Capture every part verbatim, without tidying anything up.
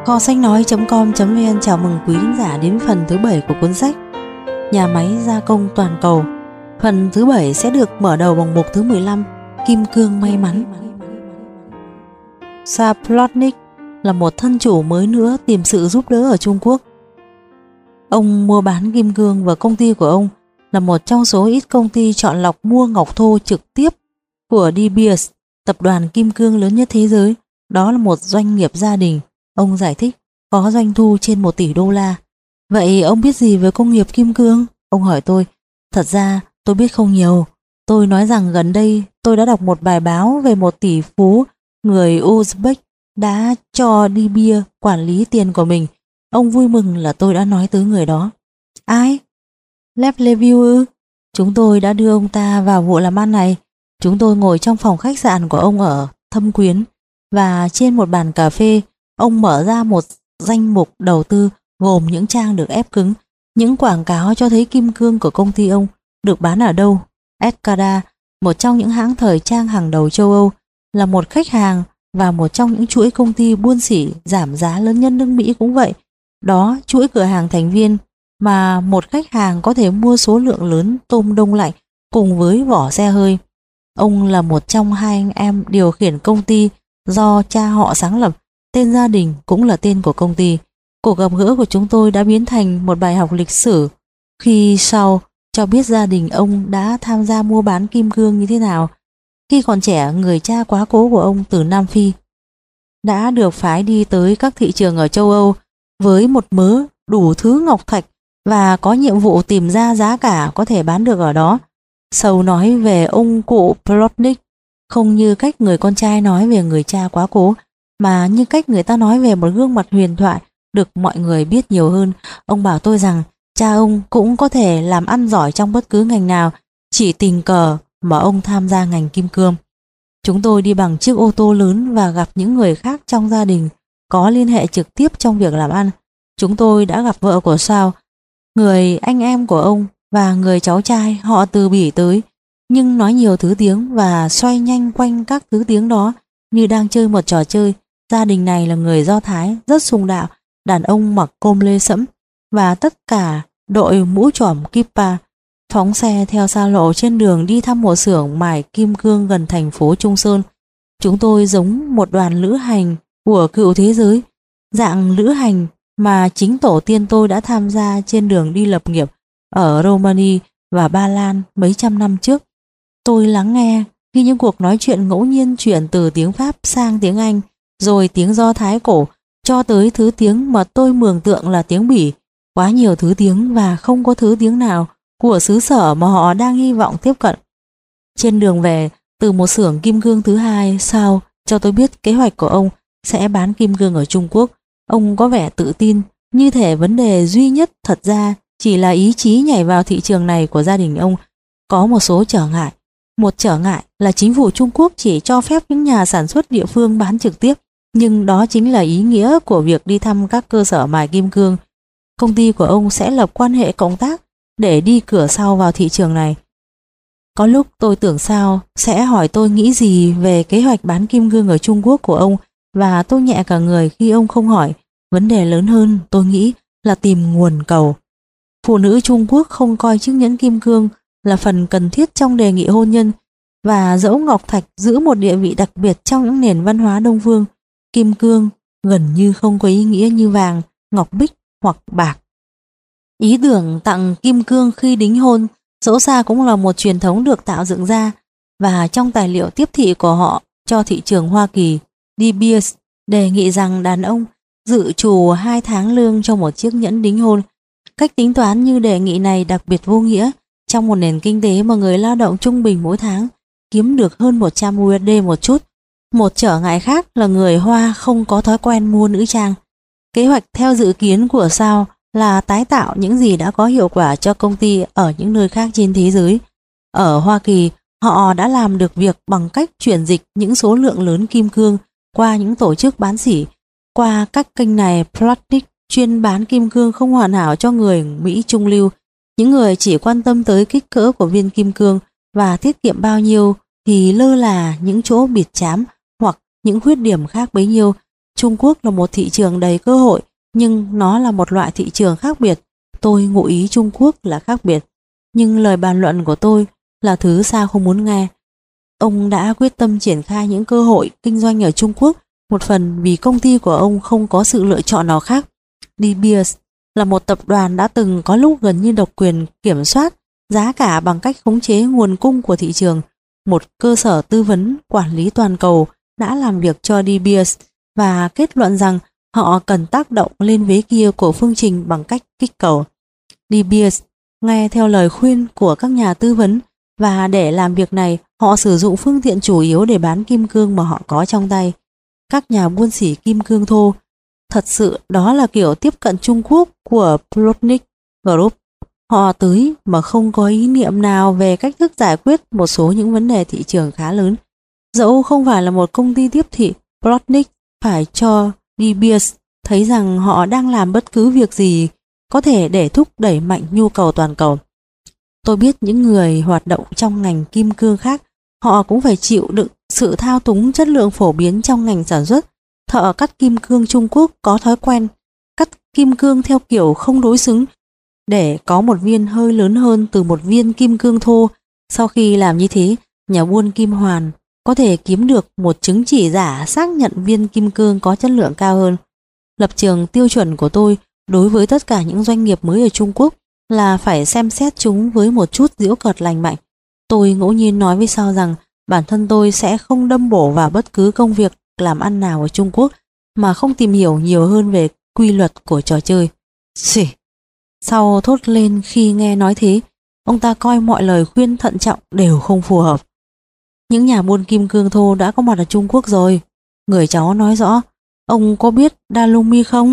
Kho sách nói com vn chào mừng quý khán giả đến phần thứ bảy của cuốn sách Nhà máy gia công toàn cầu. Phần thứ bảy sẽ được mở đầu bằng mục thứ mười lăm, Kim cương may mắn. Saplotnik là một thân chủ mới nữa tìm sự giúp đỡ ở Trung Quốc. Ông mua bán kim cương và công ty của ông là một trong số ít công ty chọn lọc mua ngọc thô trực tiếp của De Beers, tập đoàn kim cương lớn nhất thế giới. Đó là một doanh nghiệp gia đình. Ông giải thích có doanh thu trên một tỷ đô la. Vậy ông biết gì về công nghiệp kim cương? Ông hỏi tôi. Thật ra tôi biết không nhiều. Tôi nói rằng gần đây tôi đã đọc một bài báo về một tỷ phú người Uzbek đã cho De Beers quản lý tiền của mình. Ông vui mừng là tôi đã nói tới người đó. Ai? Lev Leview ư? Chúng tôi đã đưa ông ta vào vụ làm ăn này. Chúng tôi ngồi trong phòng khách sạn của ông ở Thâm Quyến, và trên một bàn cà phê ông mở ra một danh mục đầu tư gồm những trang được ép cứng, những quảng cáo cho thấy kim cương của công ty ông được bán ở đâu. Escada, một trong những hãng thời trang hàng đầu châu Âu, là một khách hàng, và một trong những chuỗi công ty buôn sỉ giảm giá lớn nhất nước Mỹ cũng vậy. Đó, chuỗi cửa hàng thành viên mà một khách hàng có thể mua số lượng lớn tôm đông lạnh cùng với vỏ xe hơi. Ông là một trong hai anh em điều khiển công ty do cha họ sáng lập, tên gia đình cũng là tên của công ty. Cuộc gặp gỡ của chúng tôi đã biến thành một bài học lịch sử khi sau cho biết gia đình ông đã tham gia mua bán kim cương như thế nào. Khi còn trẻ, người cha quá cố của ông từ Nam Phi đã được phái đi tới các thị trường ở châu Âu với một mớ đủ thứ ngọc thạch và có nhiệm vụ tìm ra giá cả có thể bán được ở đó. Sầu nói về ông cụ Plotnik không như cách người con trai nói về người cha quá cố, mà như cách người ta nói về một gương mặt huyền thoại được mọi người biết nhiều hơn. Ông bảo tôi rằng cha ông cũng có thể làm ăn giỏi trong bất cứ ngành nào, chỉ tình cờ mà ông tham gia ngành kim cương. Chúng tôi đi bằng chiếc ô tô lớn và gặp những người khác trong gia đình có liên hệ trực tiếp trong việc làm ăn. Chúng tôi đã gặp vợ của Sao, người anh em của ông, và người cháu trai. Họ từ Bỉ tới, nhưng nói nhiều thứ tiếng và xoay nhanh quanh các thứ tiếng đó như đang chơi một trò chơi. Gia đình này là người Do Thái, rất sùng đạo. Đàn ông mặc com lê sẫm và tất cả đội mũ trỏm kippa, phóng xe theo xa lộ trên đường đi thăm một xưởng mài kim cương gần thành phố Trung Sơn. Chúng tôi giống một đoàn lữ hành của cựu thế giới, dạng lữ hành mà chính tổ tiên tôi đã tham gia trên đường đi lập nghiệp ở Romania và Ba Lan mấy trăm năm trước. Tôi lắng nghe khi những cuộc nói chuyện ngẫu nhiên chuyển từ tiếng Pháp sang tiếng Anh, rồi tiếng Do Thái cổ, cho tới thứ tiếng mà tôi mường tượng là tiếng Bỉ. Quá nhiều thứ tiếng và không có thứ tiếng nào của xứ sở mà họ đang hy vọng tiếp cận. Trên đường về từ một xưởng kim cương thứ hai, Sao cho tôi biết kế hoạch của ông sẽ bán kim cương ở Trung Quốc. Ông có vẻ tự tin, như thể vấn đề duy nhất thật ra chỉ là ý chí nhảy vào thị trường này của gia đình ông. Có một số trở ngại. Một trở ngại là chính phủ Trung Quốc chỉ cho phép những nhà sản xuất địa phương bán trực tiếp, nhưng đó chính là ý nghĩa của việc đi thăm các cơ sở mài kim cương. Công ty của ông sẽ lập quan hệ cộng tác để đi cửa sau vào thị trường này. Có lúc tôi tưởng Sao sẽ hỏi tôi nghĩ gì về kế hoạch bán kim cương ở Trung Quốc của ông, và tôi nhẹ cả người khi ông không hỏi. Vấn đề lớn hơn, tôi nghĩ, là tìm nguồn cầu. Phụ nữ Trung Quốc không coi chiếc nhẫn kim cương là phần cần thiết trong đề nghị hôn nhân, và dẫu ngọc thạch giữ một địa vị đặc biệt trong những nền văn hóa Đông phương, kim cương gần như không có ý nghĩa như vàng, ngọc bích hoặc bạc. Ý tưởng tặng kim cương khi đính hôn dẫu sao cũng là một truyền thống được tạo dựng ra, và trong tài liệu tiếp thị của họ cho thị trường Hoa Kỳ, De Beers đề nghị rằng đàn ông dự trù hai tháng lương cho một chiếc nhẫn đính hôn. Cách tính toán như đề nghị này đặc biệt vô nghĩa trong một nền kinh tế mà người lao động trung bình mỗi tháng kiếm được hơn một trăm u ét đê một chút. Một trở ngại khác là người Hoa không có thói quen mua nữ trang. Kế hoạch theo dự kiến của Sao là tái tạo những gì đã có hiệu quả cho công ty ở những nơi khác trên thế giới. Ở Hoa Kỳ, họ đã làm được việc bằng cách chuyển dịch những số lượng lớn kim cương qua những tổ chức bán sỉ. Qua các kênh này, Plotnik chuyên bán kim cương không hoàn hảo cho người Mỹ trung lưu, những người chỉ quan tâm tới kích cỡ của viên kim cương và tiết kiệm bao nhiêu thì lơ là những chỗ bịt chám hoặc những khuyết điểm khác bấy nhiêu. Trung Quốc là một thị trường đầy cơ hội, nhưng nó là một loại thị trường khác biệt. Tôi ngụ ý Trung Quốc là khác biệt, nhưng lời bàn luận của tôi là thứ sao không muốn nghe. Ông đã quyết tâm triển khai những cơ hội kinh doanh ở Trung Quốc, một phần vì công ty của ông không có sự lựa chọn nào khác. De Beers là một tập đoàn đã từng có lúc gần như độc quyền kiểm soát giá cả bằng cách khống chế nguồn cung của thị trường. Một cơ sở tư vấn quản lý toàn cầu đã làm việc cho De Beers và kết luận rằng họ cần tác động lên vế kia của phương trình bằng cách kích cầu. De Beers nghe theo lời khuyên của các nhà tư vấn, và để làm việc này họ sử dụng phương tiện chủ yếu để bán kim cương mà họ có trong tay. Các nhà buôn sỉ kim cương thô. Thật sự đó là kiểu tiếp cận Trung Quốc của Plotnik Group. Họ tới mà không có ý niệm nào về cách thức giải quyết một số những vấn đề thị trường khá lớn. Dẫu không phải là một công ty tiếp thị, Plotnik phải cho De Beers thấy rằng họ đang làm bất cứ việc gì có thể để thúc đẩy mạnh nhu cầu toàn cầu. Tôi biết những người hoạt động trong ngành kim cương khác, họ cũng phải chịu đựng sự thao túng chất lượng phổ biến trong ngành sản xuất. Thợ cắt kim cương Trung Quốc có thói quen cắt kim cương theo kiểu không đối xứng để có một viên hơi lớn hơn từ một viên kim cương thô. Sau khi làm như thế, nhà buôn kim hoàn có thể kiếm được một chứng chỉ giả xác nhận viên kim cương có chất lượng cao hơn. Lập trường tiêu chuẩn của tôi đối với tất cả những doanh nghiệp mới ở Trung Quốc là phải xem xét chúng với một chút giễu cợt lành mạnh. Tôi ngẫu nhiên nói với Sao rằng bản thân tôi sẽ không đâm bổ vào bất cứ công việc làm ăn nào ở Trung Quốc mà không tìm hiểu nhiều hơn về quy luật của trò chơi. Xỉ! Sau thốt lên khi nghe nói thế, ông ta coi mọi lời khuyên thận trọng đều không phù hợp. Những nhà buôn kim cương thô đã có mặt ở Trung Quốc rồi. Người cháu nói rõ. Ông có biết Dalumi không?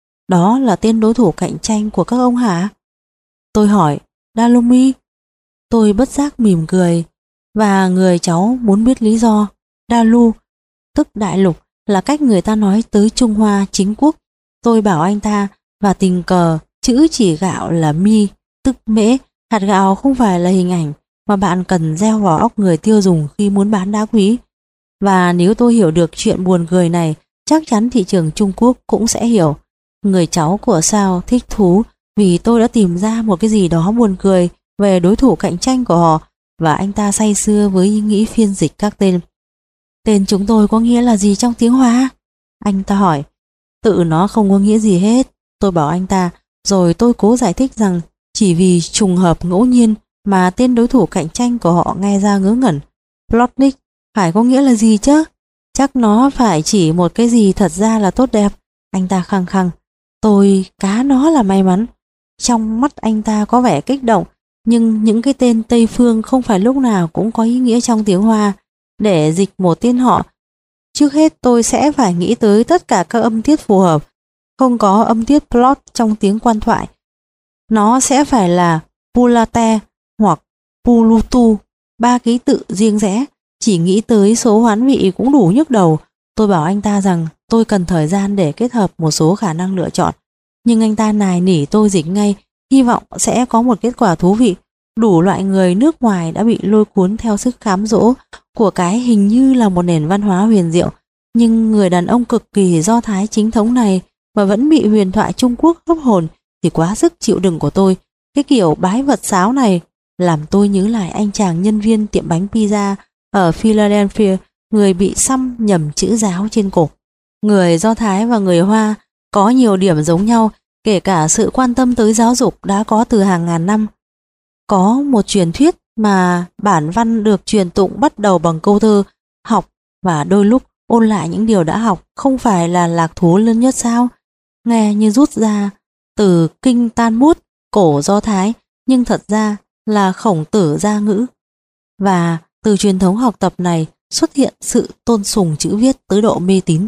Đó là tên đối thủ cạnh tranh của các ông hả? Tôi hỏi, Dalumi? Tôi bất giác mỉm cười, và người cháu muốn biết lý do. Dalu, tức đại lục, là cách người ta nói tới Trung Hoa chính quốc. Tôi bảo anh ta, và tình cờ chữ chỉ gạo là mi, tức mễ. Hạt gạo không phải là hình ảnh mà bạn cần gieo vào óc người tiêu dùng khi muốn bán đá quý. Và nếu tôi hiểu được chuyện buồn cười này, chắc chắn thị trường Trung Quốc cũng sẽ hiểu. Người cháu của Sao thích thú vì tôi đã tìm ra một cái gì đó buồn cười về đối thủ cạnh tranh của họ, và anh ta say sưa với ý nghĩ phiên dịch các tên. Tên chúng tôi có nghĩa là gì trong tiếng Hoa? Anh ta hỏi. Tự nó không có nghĩa gì hết, tôi bảo anh ta, rồi tôi cố giải thích rằng chỉ vì trùng hợp ngẫu nhiên mà tên đối thủ cạnh tranh của họ nghe ra ngớ ngẩn. Plotnik phải có nghĩa là gì chứ? Chắc nó phải chỉ một cái gì thật ra là tốt đẹp. Anh ta khăng khăng. Tôi cá nó là may mắn. Trong mắt anh ta có vẻ kích động, nhưng những cái tên Tây Phương không phải lúc nào cũng có ý nghĩa trong tiếng Hoa. Để dịch một tên họ, trước hết tôi sẽ phải nghĩ tới tất cả các âm tiết phù hợp. Không có âm tiết plot trong tiếng quan thoại. Nó sẽ phải là Pulate hoặc Pulutu, ba ký tự riêng rẽ. Chỉ nghĩ tới số hoán vị cũng đủ nhức đầu. Tôi bảo anh ta rằng tôi cần thời gian để kết hợp một số khả năng lựa chọn. Nhưng anh ta nài nỉ tôi dịch ngay, hy vọng sẽ có một kết quả thú vị. Đủ loại người nước ngoài đã bị lôi cuốn theo sức cám dỗ của cái hình như là một nền văn hóa huyền diệu. Nhưng người đàn ông cực kỳ Do Thái chính thống này mà vẫn bị huyền thoại Trung Quốc hấp hồn thì quá sức chịu đựng của tôi. Cái kiểu bái vật sáo này làm tôi nhớ lại anh chàng nhân viên tiệm bánh pizza ở Philadelphia, người bị xăm nhầm chữ giáo trên cổ. Người Do Thái và người Hoa có nhiều điểm giống nhau, kể cả sự quan tâm tới giáo dục đã có từ hàng ngàn năm. Có một truyền thuyết mà bản văn được truyền tụng bắt đầu bằng câu thơ học, và đôi lúc ôn lại những điều đã học không phải là lạc thú lớn nhất sao? Nghe như rút ra từ kinh Talmud cổ Do Thái, nhưng thật ra là Khổng Tử gia ngữ. Và từ truyền thống học tập này xuất hiện sự tôn sùng chữ viết tới độ mê tín.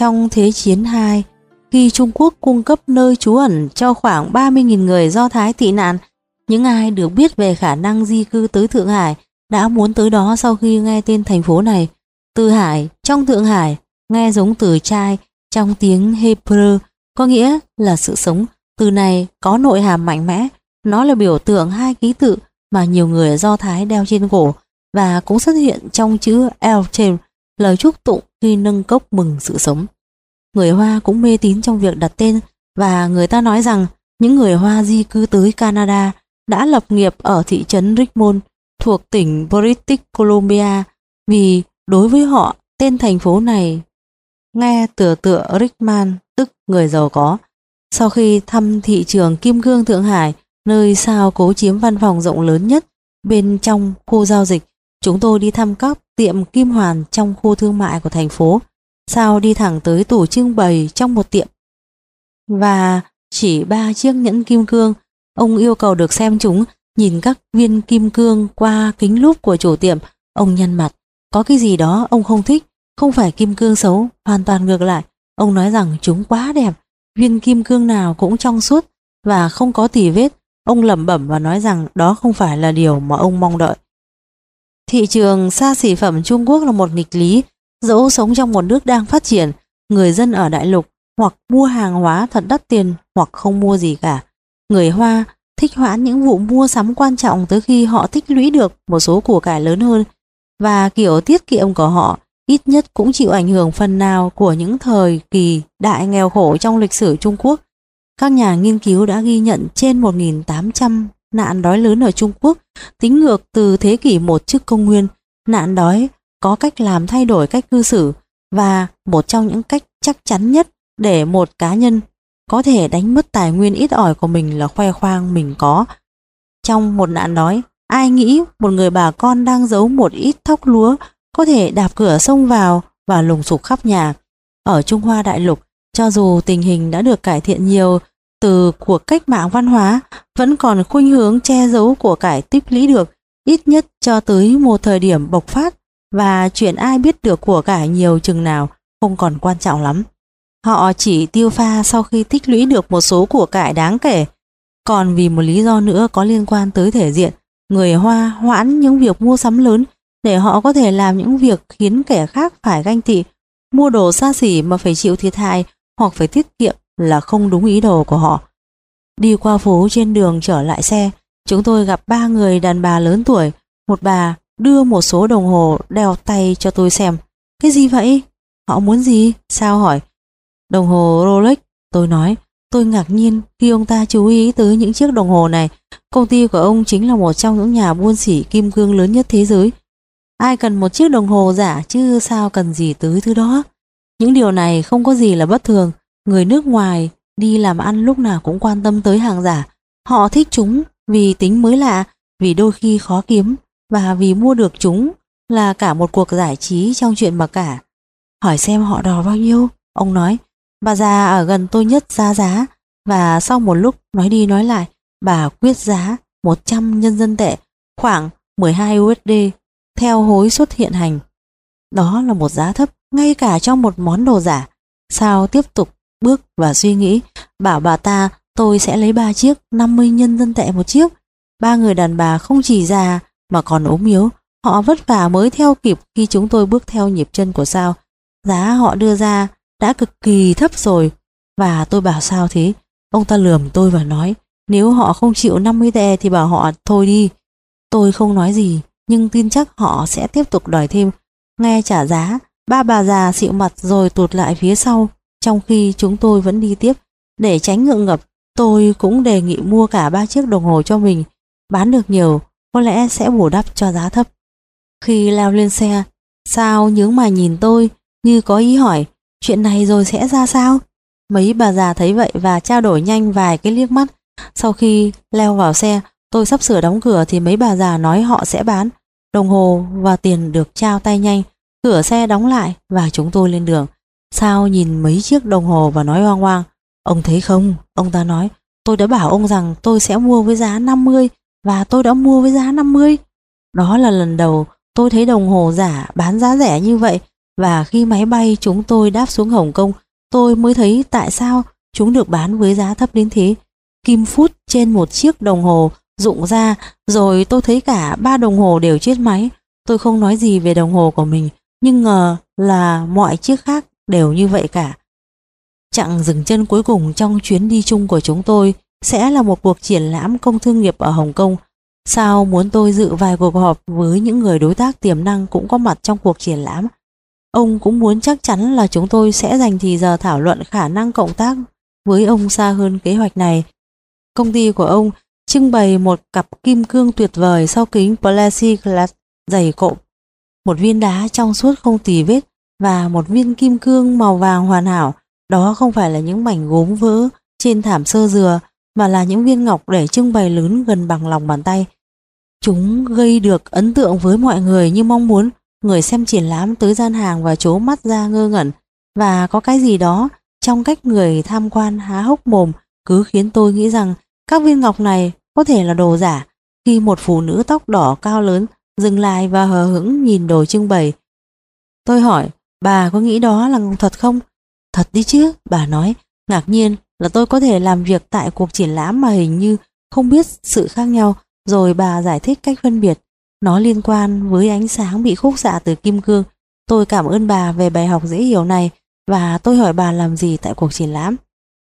trong Thế chiến hai, khi Trung Quốc cung cấp nơi trú ẩn cho khoảng ba mươi nghìn người Do Thái tị nạn. Những ai được biết về khả năng di cư tới Thượng Hải đã muốn tới đó sau khi nghe tên thành phố này. Từ Hải trong Thượng Hải nghe giống từ trai trong tiếng Hebrew, có nghĩa là sự sống. Từ này có nội hàm mạnh mẽ, nó là biểu tượng hai ký tự mà nhiều người Do Thái đeo trên cổ và cũng xuất hiện trong chữ Eltem, lời chúc tụng khi nâng cốc mừng sự sống. Người Hoa cũng mê tín trong việc đặt tên, và người ta nói rằng những người Hoa di cư tới Canada đã lập nghiệp ở thị trấn Richmond thuộc tỉnh British Columbia, vì đối với họ tên thành phố này nghe tựa tựa Richman, tức người giàu có. Sau khi thăm thị trường kim cương Thượng Hải, nơi Sao cố chiếm văn phòng rộng lớn nhất bên trong khu giao dịch, chúng tôi đi thăm các tiệm kim hoàn trong khu thương mại của thành phố. Sao đi thẳng tới tủ trưng bày trong một tiệm và chỉ ba chiếc nhẫn kim cương. Ông yêu cầu được xem chúng. Nhìn các viên kim cương qua kính lúp của chủ tiệm, ông nhăn mặt. Có cái gì đó ông không thích. Không phải kim cương xấu, hoàn toàn ngược lại. Ông nói rằng chúng quá đẹp, viên kim cương nào cũng trong suốt và không có tì vết. Ông lẩm bẩm và nói rằng đó không phải là điều mà ông mong đợi. Thị trường xa xỉ phẩm Trung Quốc là một nghịch lý. Dẫu sống trong một nước đang phát triển, người dân ở đại lục hoặc mua hàng hóa thật đắt tiền hoặc không mua gì cả. Người Hoa thích hoãn những vụ mua sắm quan trọng tới khi họ tích lũy được một số của cải lớn hơn, và kiểu tiết kiệm của họ ít nhất cũng chịu ảnh hưởng phần nào của những thời kỳ đại nghèo khổ trong lịch sử Trung Quốc. Các nhà nghiên cứu đã ghi nhận trên một nghìn tám trăm nạn đói lớn ở Trung Quốc, tính ngược từ thế kỷ một trước công nguyên. Nạn đói có cách làm thay đổi cách cư xử, và một trong những cách chắc chắn nhất để một cá nhân có thể đánh mất tài nguyên ít ỏi của mình là khoe khoang mình có. Trong một nạn đói, ai nghĩ một người bà con đang giấu một ít thóc lúa có thể đạp cửa xông vào và lùng sục khắp nhà? Ở Trung Hoa đại lục, cho dù tình hình đã được cải thiện nhiều từ cuộc cách mạng văn hóa, vẫn còn khuynh hướng che giấu của cải tích lũy được, ít nhất cho tới một thời điểm bộc phát, và chuyện ai biết được của cải nhiều chừng nào không còn quan trọng lắm. Họ chỉ tiêu pha sau khi tích lũy được một số của cải đáng kể. Còn vì một lý do nữa có liên quan tới thể diện, người Hoa hoãn những việc mua sắm lớn để họ có thể làm những việc khiến kẻ khác phải ganh tị. Mua đồ xa xỉ mà phải chịu thiệt hại hoặc phải tiết kiệm là không đúng ý đồ của họ. Đi qua phố trên đường trở lại xe, chúng tôi gặp ba người đàn bà lớn tuổi. Một bà đưa một số đồng hồ đeo tay cho tôi xem. Cái gì vậy? Họ muốn gì? Sao hỏi? Đồng hồ Rolex, tôi nói. Tôi ngạc nhiên khi ông ta chú ý tới những chiếc đồng hồ này. Công ty của ông chính là một trong những nhà buôn sỉ kim cương lớn nhất thế giới. Ai cần một chiếc đồng hồ giả chứ sao cần gì tới thứ đó. Những điều này không có gì là bất thường. Người nước ngoài đi làm ăn lúc nào cũng quan tâm tới hàng giả. Họ thích chúng vì tính mới lạ, vì đôi khi khó kiếm, và vì mua được chúng là cả một cuộc giải trí trong chuyện mặc cả. Hỏi xem họ đòi bao nhiêu? Ông nói. Bà già ở gần tôi nhất ra giá, và sau một lúc nói đi nói lại, bà quyết giá một trăm nhân dân tệ, khoảng mười hai u ét đê, theo hối suất hiện hành. Đó là một giá thấp ngay cả trong một món đồ giả. Sao tiếp tục bước và suy nghĩ, bảo bà ta tôi sẽ lấy ba chiếc, năm mươi nhân dân tệ một chiếc. Ba người đàn bà không chỉ già mà còn ốm yếu, họ vất vả mới theo kịp khi chúng tôi bước theo nhịp chân của Sao. Giá họ đưa ra đã cực kỳ thấp rồi, và tôi bảo sao thế? Ông ta lườm tôi và nói, nếu họ không chịu năm mươi tệ thì bảo họ thôi đi. Tôi không nói gì, nhưng tin chắc họ sẽ tiếp tục đòi thêm. Nghe trả giá, ba bà già xịu mặt rồi tụt lại phía sau, trong khi chúng tôi vẫn đi tiếp. Để tránh ngượng ngập, tôi cũng đề nghị mua cả ba chiếc đồng hồ cho mình. Bán được nhiều, có lẽ sẽ bù đắp cho giá thấp. Khi leo lên xe, Sao nhướng mày nhìn tôi như có ý hỏi, chuyện này rồi sẽ ra sao? Mấy bà già thấy vậy và trao đổi nhanh vài cái liếc mắt. Sau khi leo vào xe, tôi sắp sửa đóng cửa thì mấy bà già nói họ sẽ bán. Đồng hồ và tiền được trao tay nhanh. Cửa xe đóng lại và chúng tôi lên đường. Sao nhìn mấy chiếc đồng hồ và nói hoang hoang, ông thấy không? Ông ta nói, tôi đã bảo ông rằng tôi sẽ mua với giá năm mươi, và tôi đã mua với giá năm mươi. Đó là lần đầu tôi thấy đồng hồ giả bán giá rẻ như vậy, và khi máy bay chúng tôi đáp xuống Hồng Kông, tôi mới thấy tại sao chúng được bán với giá thấp đến thế. Kim phút trên một chiếc đồng hồ rụng ra, rồi tôi thấy cả ba đồng hồ đều chết máy. Tôi không nói gì về đồng hồ của mình, nhưng ngờ là mọi chiếc khác đều như vậy cả. Chặng dừng chân cuối cùng trong chuyến đi chung của chúng tôi sẽ là một cuộc triển lãm công thương nghiệp ở Hồng Kông. Sao muốn tôi dự vài cuộc họp với những người đối tác tiềm năng cũng có mặt trong cuộc triển lãm. Ông cũng muốn chắc chắn là chúng tôi sẽ dành thì giờ thảo luận khả năng cộng tác với ông xa hơn kế hoạch này. Công ty của ông trưng bày một cặp kim cương tuyệt vời sau kính plexiglass dày cộm, một viên đá trong suốt không tì vết và một viên kim cương màu vàng hoàn hảo. Đó không phải là những mảnh gốm vỡ trên thảm sơ dừa, mà là những viên ngọc để trưng bày lớn gần bằng lòng bàn tay. Chúng gây được ấn tượng với mọi người như mong muốn. Người xem triển lãm tới gian hàng và trố mắt ra ngơ ngẩn, và có cái gì đó trong cách người tham quan há hốc mồm cứ khiến tôi nghĩ rằng các viên ngọc này có thể là đồ giả. Khi một phụ nữ tóc đỏ cao lớn dừng lại và hờ hững nhìn đồ trưng bày, tôi hỏi, bà có nghĩ đó là ngọc thật không? Thật đi chứ, bà nói, ngạc nhiên là tôi có thể làm việc tại cuộc triển lãm mà hình như không biết sự khác nhau. Rồi bà giải thích cách phân biệt. Nó liên quan với ánh sáng bị khúc xạ từ kim cương. Tôi cảm ơn bà về bài học dễ hiểu này, và tôi hỏi bà làm gì tại cuộc triển lãm.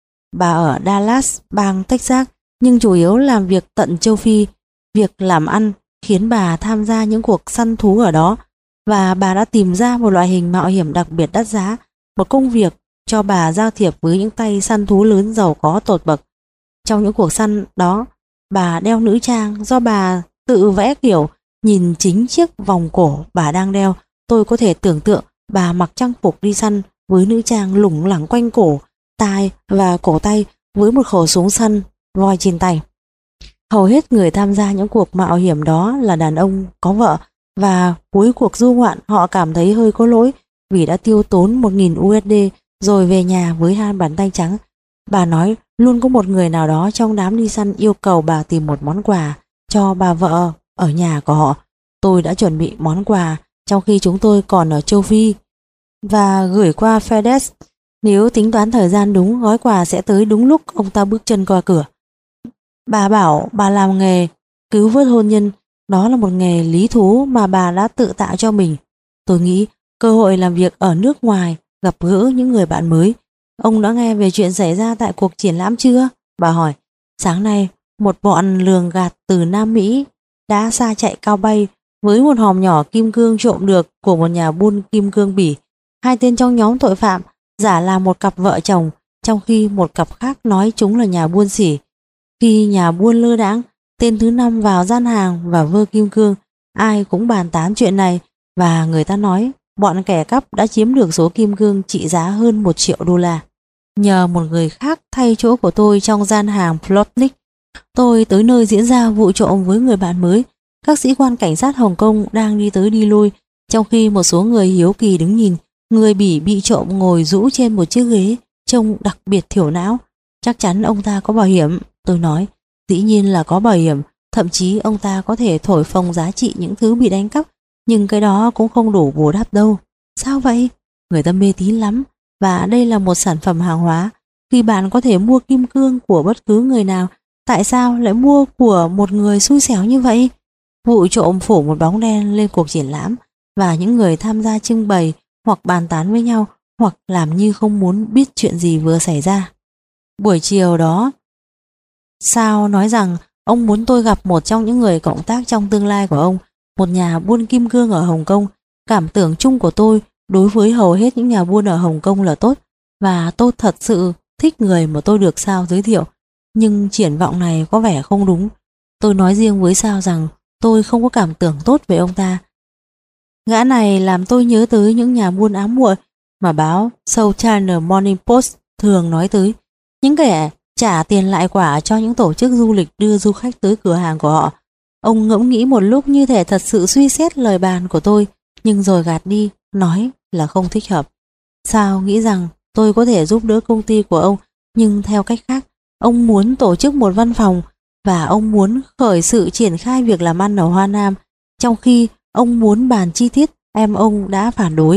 Bà ở Dallas, bang Texas, nhưng chủ yếu làm việc tận châu Phi. Việc làm ăn khiến bà tham gia những cuộc săn thú ở đó, và bà đã tìm ra một loại hình mạo hiểm đặc biệt đắt giá, một công việc cho bà giao thiệp với những tay săn thú lớn giàu có tột bậc. Trong những cuộc săn đó, bà đeo nữ trang do bà tự vẽ kiểu. Nhìn chính chiếc vòng cổ bà đang đeo, tôi có thể tưởng tượng bà mặc trang phục đi săn với nữ trang lủng lẳng quanh cổ, tai và cổ tay, với một khẩu súng săn voi trên tay. Hầu hết người tham gia những cuộc mạo hiểm đó là đàn ông có vợ, và cuối cuộc du ngoạn họ cảm thấy hơi có lỗi vì đã tiêu tốn một nghìn u ét đê rồi về nhà với hai bàn tay trắng. Bà nói luôn có một người nào đó trong đám đi săn yêu cầu bà tìm một món quà cho bà vợ ở nhà của họ. Tôi đã chuẩn bị món quà trong khi chúng tôi còn ở châu Phi và gửi qua FedEx. Nếu tính toán thời gian đúng, gói quà sẽ tới đúng lúc ông ta bước chân qua cửa. Bà bảo bà làm nghề cứu vớt hôn nhân. Đó là một nghề lý thú mà bà đã tự tạo cho mình. Tôi nghĩ cơ hội làm việc ở nước ngoài, gặp gỡ những người bạn mới. Ông đã nghe về chuyện xảy ra tại cuộc triển lãm chưa? Bà hỏi. Sáng nay, một bọn lường gạt từ Nam Mỹ đã xa chạy cao bay với một hòm nhỏ kim cương trộm được của một nhà buôn kim cương Bỉ. Hai tên trong nhóm tội phạm giả là một cặp vợ chồng, trong khi một cặp khác nói chúng là nhà buôn sỉ. Khi nhà buôn lơ đãng, tên thứ năm vào gian hàng và vơ kim cương. Ai cũng bàn tán chuyện này, và người ta nói bọn kẻ cắp đã chiếm được số kim cương trị giá hơn một triệu đô la. Nhờ một người khác thay chỗ của tôi trong gian hàng Plotnik, tôi tới nơi diễn ra vụ trộm với người bạn mới. Các sĩ quan cảnh sát Hồng Kông đang đi tới đi lui, trong khi một số người hiếu kỳ đứng nhìn. Người Bỉ bị trộm ngồi rũ trên một chiếc ghế, trông đặc biệt thiểu não. Chắc chắn ông ta có bảo hiểm, tôi nói. Dĩ nhiên là có bảo hiểm, thậm chí ông ta có thể thổi phồng giá trị những thứ bị đánh cắp, nhưng cái đó cũng không đủ bù đắp đâu. Sao vậy? Người ta mê tín lắm, và đây là một sản phẩm hàng hóa. Khi bạn có thể mua kim cương của bất cứ người nào, tại sao lại mua của một người xui xẻo như vậy? Vụ trộm phủ một bóng đen lên cuộc triển lãm, và những người tham gia trưng bày hoặc bàn tán với nhau, hoặc làm như không muốn biết chuyện gì vừa xảy ra. Buổi chiều đó, Sao nói rằng ông muốn tôi gặp một trong những người cộng tác trong tương lai của ông, một nhà buôn kim cương ở Hồng Kông. Cảm tưởng chung của tôi đối với hầu hết những nhà buôn ở Hồng Kông là tốt, và tôi thật sự thích người mà tôi được Sao giới thiệu. Nhưng triển vọng này có vẻ không đúng. Tôi nói riêng với Sao rằng tôi không có cảm tưởng tốt về ông ta. Gã này làm tôi nhớ tới những nhà buôn ám muội mà báo South China Morning Post thường nói tới. Những kẻ trả tiền lại quả cho những tổ chức du lịch đưa du khách tới cửa hàng của họ. Ông ngẫm nghĩ một lúc như thể thật sự suy xét lời bàn của tôi, nhưng rồi gạt đi, nói là không thích hợp. Sao nghĩ rằng tôi có thể giúp đỡ công ty của ông, nhưng theo cách khác. Ông muốn tổ chức một văn phòng, và ông muốn khởi sự triển khai việc làm ăn ở Hoa Nam, trong khi ông muốn bàn chi tiết. Em ông đã phản đối.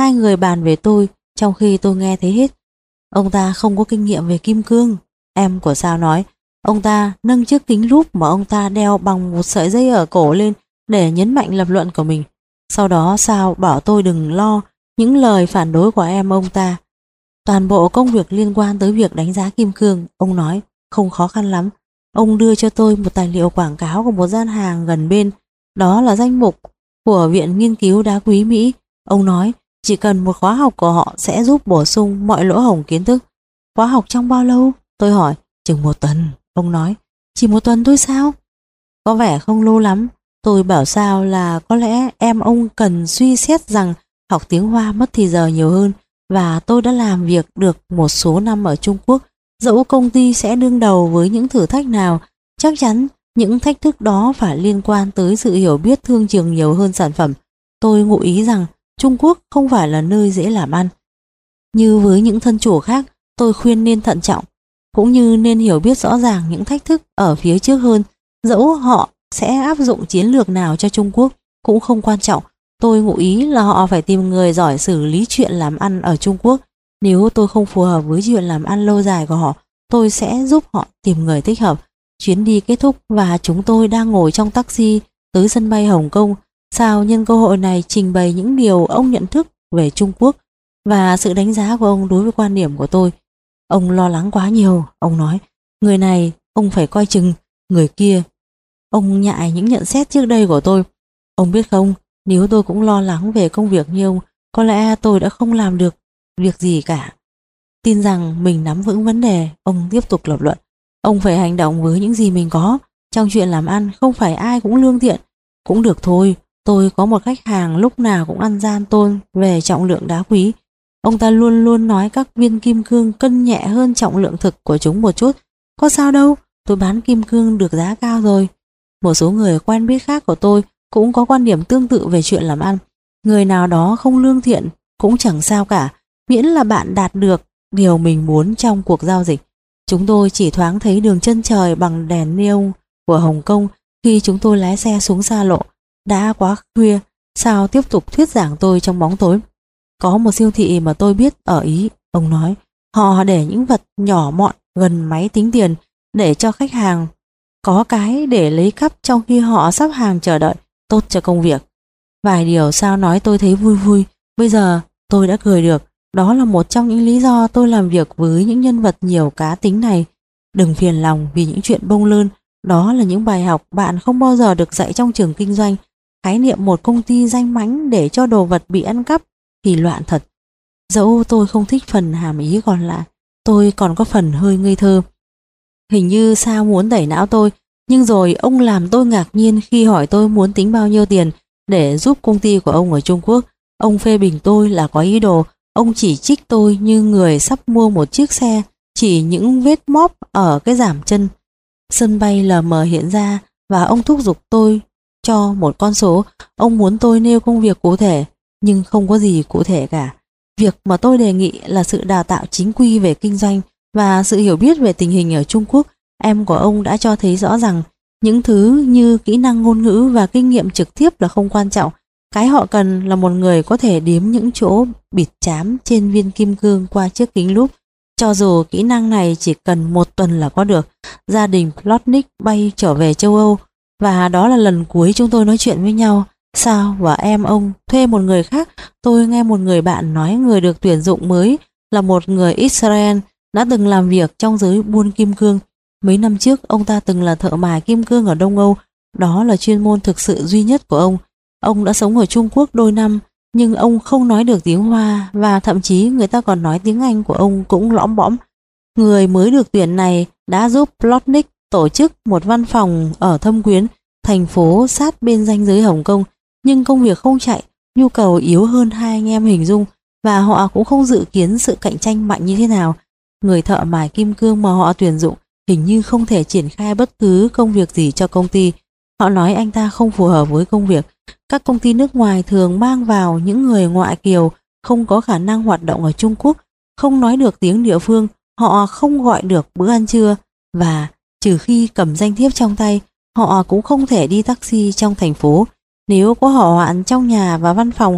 Hai người bàn về tôi, trong khi tôi nghe thấy hết. Ông ta không có kinh nghiệm về kim cương. Em của Sao nói. Ông ta nâng chiếc kính lúp mà ông ta đeo bằng một sợi dây ở cổ lên để nhấn mạnh lập luận của mình. Sau đó Sao bảo tôi đừng lo những lời phản đối của em ông ta. Toàn bộ công việc liên quan tới việc đánh giá kim cương, ông nói, không khó khăn lắm. Ông đưa cho tôi một tài liệu quảng cáo của một gian hàng gần bên. Đó là danh mục của Viện Nghiên cứu Đá quý Mỹ. Ông nói chỉ cần một khóa học của họ sẽ giúp bổ sung mọi lỗ hổng kiến thức. Khóa học trong bao lâu? Tôi hỏi. Chừng một tuần. Ông nói. Chỉ một tuần thôi sao? Có vẻ không lâu lắm. Tôi bảo Sao là có lẽ em ông cần suy xét rằng học tiếng Hoa mất thì giờ nhiều hơn, và tôi đã làm việc được một số năm ở Trung Quốc. Dẫu công ty sẽ đương đầu với những thử thách nào, chắc chắn những thách thức đó phải liên quan tới sự hiểu biết thương trường nhiều hơn sản phẩm. Tôi ngụ ý rằng Trung Quốc không phải là nơi dễ làm ăn. Như với những thân chủ khác, tôi khuyên nên thận trọng, cũng như nên hiểu biết rõ ràng những thách thức ở phía trước hơn. Dẫu họ sẽ áp dụng chiến lược nào cho Trung Quốc cũng không quan trọng. Tôi ngụ ý là họ phải tìm người giỏi xử lý chuyện làm ăn ở Trung Quốc. Nếu tôi không phù hợp với chuyện làm ăn lâu dài của họ, tôi sẽ giúp họ tìm người thích hợp. Chuyến đi kết thúc và chúng tôi đang ngồi trong taxi tới sân bay Hồng Kông. Sao nhân cơ hội này trình bày những điều ông nhận thức về Trung Quốc và sự đánh giá của ông đối với quan điểm của tôi. Ông lo lắng quá nhiều, ông nói. Người này ông phải coi chừng, người kia. Ông nhại những nhận xét trước đây của tôi. Ông biết không, nếu tôi cũng lo lắng về công việc như ông, có lẽ tôi đã không làm được việc gì cả. Tin rằng mình nắm vững vấn đề, ông tiếp tục lập luận. Ông phải hành động với những gì mình có. Trong chuyện làm ăn không phải ai cũng lương thiện. Cũng được thôi, tôi có một khách hàng lúc nào cũng ăn gian tôn về trọng lượng đá quý. Ông ta luôn luôn nói các viên kim cương cân nhẹ hơn trọng lượng thực của chúng một chút. Có sao đâu, tôi bán kim cương được giá cao rồi. Một số người quen biết khác của tôi cũng có quan điểm tương tự về chuyện làm ăn. Người nào đó không lương thiện cũng chẳng sao cả, miễn là bạn đạt được điều mình muốn trong cuộc giao dịch. Chúng tôi chỉ thoáng thấy đường chân trời bằng đèn neon của Hồng Kông khi chúng tôi lái xe xuống xa lộ. Đã quá khuya, Sao tiếp tục thuyết giảng tôi trong bóng tối. Có một siêu thị mà tôi biết ở Ý, ông nói. Họ để những vật nhỏ mọn gần máy tính tiền để cho khách hàng có cái để lấy cắp trong khi họ sắp hàng chờ đợi, tốt cho công việc. Vài điều Sao nói tôi thấy vui vui. Bây giờ tôi đã cười được. Đó là một trong những lý do tôi làm việc với những nhân vật nhiều cá tính này. Đừng phiền lòng vì những chuyện bông lơn. Đó là những bài học bạn không bao giờ được dạy trong trường kinh doanh. Khái niệm một công ty danh mãnh để cho đồ vật bị ăn cắp thì loạn thật. Dẫu tôi không thích phần hàm ý còn lại, tôi còn có phần hơi ngây thơ. Hình như Sao muốn tẩy não tôi, nhưng rồi ông làm tôi ngạc nhiên khi hỏi tôi muốn tính bao nhiêu tiền để giúp công ty của ông ở Trung Quốc. Ông phê bình tôi là có ý đồ. Ông chỉ trích tôi như người sắp mua một chiếc xe, chỉ những vết móp ở cái giảm chân. Sân bay lờ mờ hiện ra và ông thúc giục tôi cho một con số. Ông muốn tôi nêu công việc cụ thể, nhưng không có gì cụ thể cả. Việc mà tôi đề nghị là sự đào tạo chính quy về kinh doanh và sự hiểu biết về tình hình ở Trung Quốc. Em của ông đã cho thấy rõ rằng những thứ như kỹ năng ngôn ngữ và kinh nghiệm trực tiếp là không quan trọng. Cái họ cần là một người có thể đếm những chỗ bịt chám trên viên kim cương qua chiếc kính lúp. Cho dù kỹ năng này chỉ cần một tuần là có được. Gia đình Plotnick bay trở về châu Âu và đó là lần cuối chúng tôi nói chuyện với nhau. Sao và em ông thuê một người khác. Tôi nghe một người bạn nói người được tuyển dụng mới là một người Israel đã từng làm việc trong giới buôn kim cương. Mấy năm trước ông ta từng là thợ mài kim cương ở Đông Âu. Đó là chuyên môn thực sự duy nhất của ông. Ông đã sống ở Trung Quốc đôi năm, nhưng ông không nói được tiếng Hoa và thậm chí người ta còn nói tiếng Anh của ông cũng lõm bõm. Người mới được tuyển này đã giúp Plotnick tổ chức một văn phòng ở Thâm Quyến, thành phố sát bên ranh giới Hồng Kông, nhưng công việc không chạy, nhu cầu yếu hơn hai anh em hình dung và họ cũng không dự kiến sự cạnh tranh mạnh như thế nào. Người thợ mài kim cương mà họ tuyển dụng hình như không thể triển khai bất cứ công việc gì cho công ty. Họ nói anh ta không phù hợp với công việc. Các công ty nước ngoài thường mang vào những người ngoại kiều không có khả năng hoạt động ở Trung Quốc, không nói được tiếng địa phương, họ không gọi được bữa ăn trưa và trừ khi cầm danh thiếp trong tay, họ cũng không thể đi taxi trong thành phố. Nếu có hỏa hoạn trong nhà và văn phòng,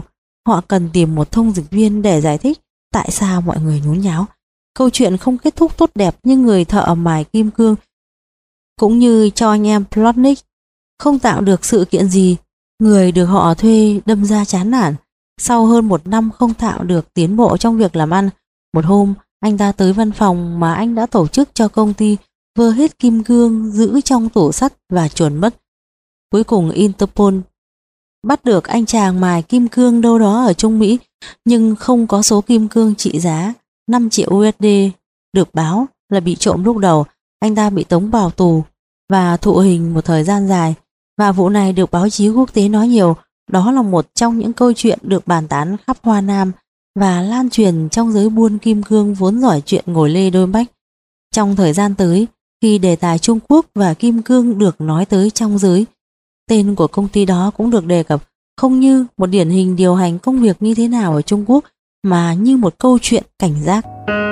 họ cần tìm một thông dịch viên để giải thích tại sao mọi người nhốn nháo. Câu chuyện không kết thúc tốt đẹp, nhưng người thợ mài kim cương cũng như cho anh em Plotnik không tạo được sự kiện gì. Người được họ thuê đâm ra chán nản. Sau hơn một năm không tạo được tiến bộ trong việc làm ăn, một hôm anh ta tới văn phòng mà anh đã tổ chức cho công ty, vơ hết kim cương giữ trong tủ sắt và chuồn mất. Cuối cùng Interpol bắt được anh chàng mài kim cương đâu đó ở Trung Mỹ, nhưng không có số kim cương trị giá năm triệu u ét đê được báo là bị trộm lúc đầu. Anh ta bị tống vào tù và thụ hình một thời gian dài, và vụ này được báo chí quốc tế nói nhiều. Đó là một trong những câu chuyện được bàn tán khắp Hoa Nam và lan truyền trong giới buôn kim cương vốn giỏi chuyện ngồi lê đôi bách. Trong thời gian tới, khi đề tài Trung Quốc và kim cương được nói tới trong giới, tên của công ty đó cũng được đề cập, không như một điển hình điều hành công việc như thế nào ở Trung Quốc, mà như một câu chuyện cảnh giác.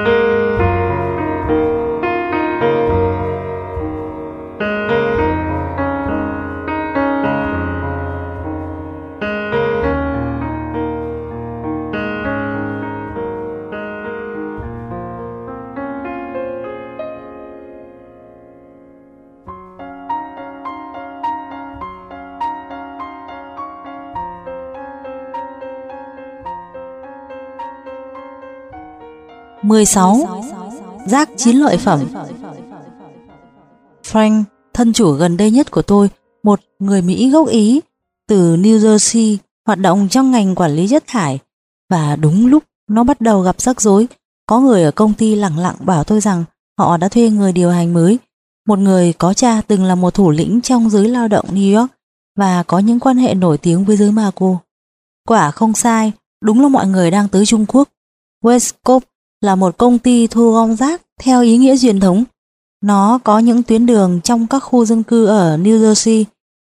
mười sáu. Rác chiến lợi phẩm. Frank, thân chủ gần đây nhất của tôi, một người Mỹ gốc Ý từ New Jersey, hoạt động trong ngành quản lý chất thải, và đúng lúc nó bắt đầu gặp rắc rối, có người ở công ty lẳng lặng bảo tôi rằng họ đã thuê người điều hành mới, một người có cha từng là một thủ lĩnh trong giới lao động New York và có những quan hệ nổi tiếng với giới Marco. Quả không sai, đúng là mọi người đang tới Trung Quốc. Westcott là một công ty thu gom rác theo ý nghĩa truyền thống. Nó có những tuyến đường trong các khu dân cư ở New Jersey,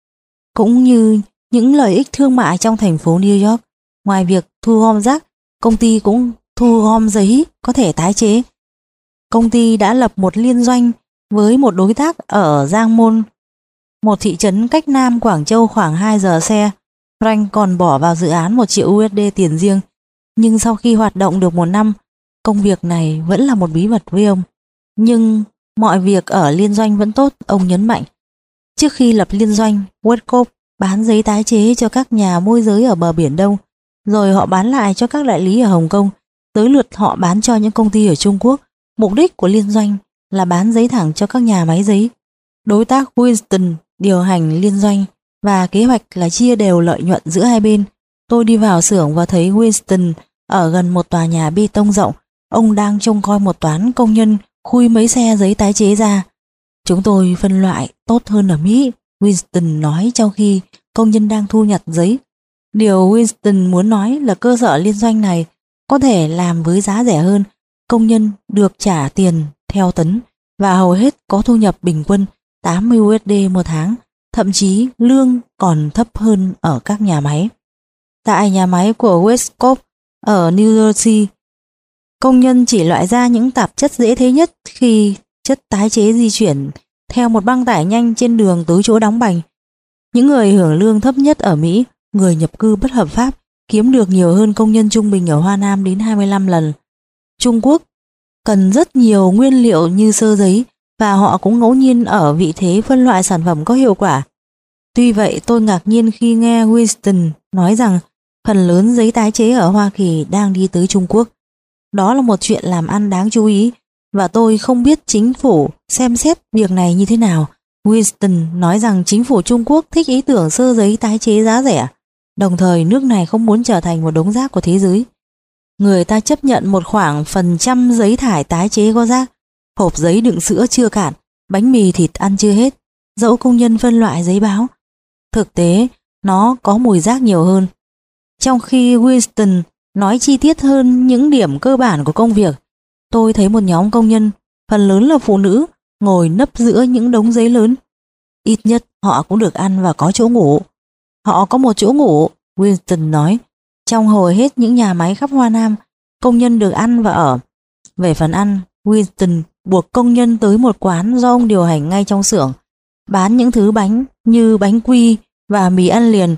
cũng như những lợi ích thương mại trong thành phố New York. Ngoài việc thu gom rác, công ty cũng thu gom giấy có thể tái chế. Công ty đã lập một liên doanh với một đối tác ở Giang Môn, một thị trấn cách Nam Quảng Châu khoảng hai giờ xe. Frank còn bỏ vào dự án một triệu u ét đê tiền riêng, nhưng sau khi hoạt động được một năm, công việc này vẫn là một bí mật với ông. Nhưng mọi việc ở liên doanh vẫn tốt, ông nhấn mạnh. Trước khi lập liên doanh, Westcott bán giấy tái chế cho các nhà môi giới ở bờ Biển Đông, rồi họ bán lại cho các đại lý ở Hồng Kông, tới lượt họ bán cho những công ty ở Trung Quốc. Mục đích của liên doanh là bán giấy thẳng cho các nhà máy giấy. Đối tác Winston điều hành liên doanh và kế hoạch là chia đều lợi nhuận giữa hai bên. Tôi đi vào xưởng và thấy Winston ở gần một tòa nhà bê tông rộng. Ông đang trông coi một toán công nhân khui mấy xe giấy tái chế ra. Chúng tôi phân loại tốt hơn ở Mỹ, Winston nói trong khi công nhân đang thu nhặt giấy. Điều Winston muốn nói là cơ sở liên doanh này có thể làm với giá rẻ hơn, công nhân được trả tiền theo tấn và hầu hết có thu nhập bình quân tám mươi u ét đê một tháng, thậm chí lương còn thấp hơn ở các nhà máy. Tại nhà máy của Westcott ở New Jersey, công nhân chỉ loại ra những tạp chất dễ thấy nhất khi chất tái chế di chuyển theo một băng tải nhanh trên đường tới chỗ đóng bành. Những người hưởng lương thấp nhất ở Mỹ, người nhập cư bất hợp pháp, kiếm được nhiều hơn công nhân trung bình ở Hoa Nam đến hai mươi lăm lần. Trung Quốc cần rất nhiều nguyên liệu như sơ giấy và họ cũng ngẫu nhiên ở vị thế phân loại sản phẩm có hiệu quả. Tuy vậy, tôi ngạc nhiên khi nghe Winston nói rằng phần lớn giấy tái chế ở Hoa Kỳ đang đi tới Trung Quốc. Đó là một chuyện làm ăn đáng chú ý và tôi không biết chính phủ xem xét việc này như thế nào. Winston nói rằng chính phủ Trung Quốc thích ý tưởng sơ giấy tái chế giá rẻ, đồng thời nước này không muốn trở thành một đống rác của thế giới. Người ta chấp nhận một khoảng phần trăm giấy thải tái chế có rác, hộp giấy đựng sữa chưa cạn, bánh mì thịt ăn chưa hết, dẫu công nhân phân loại giấy báo. Thực tế, nó có mùi rác nhiều hơn. Trong khi Winston nói chi tiết hơn những điểm cơ bản của công việc, tôi thấy một nhóm công nhân, phần lớn là phụ nữ, ngồi nấp giữa những đống giấy lớn. Ít nhất họ cũng được ăn và có chỗ ngủ. Họ có một chỗ ngủ, Winston nói. Trong hầu hết những nhà máy khắp Hoa Nam, công nhân được ăn và ở. Về phần ăn, Winston buộc công nhân tới một quán do ông điều hành ngay trong xưởng, bán những thứ bánh như bánh quy và mì ăn liền.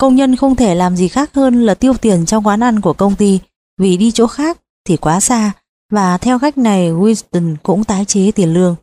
Công nhân không thể làm gì khác hơn là tiêu tiền trong quán ăn của công ty, vì đi chỗ khác thì quá xa, và theo cách này Winston cũng tái chế tiền lương.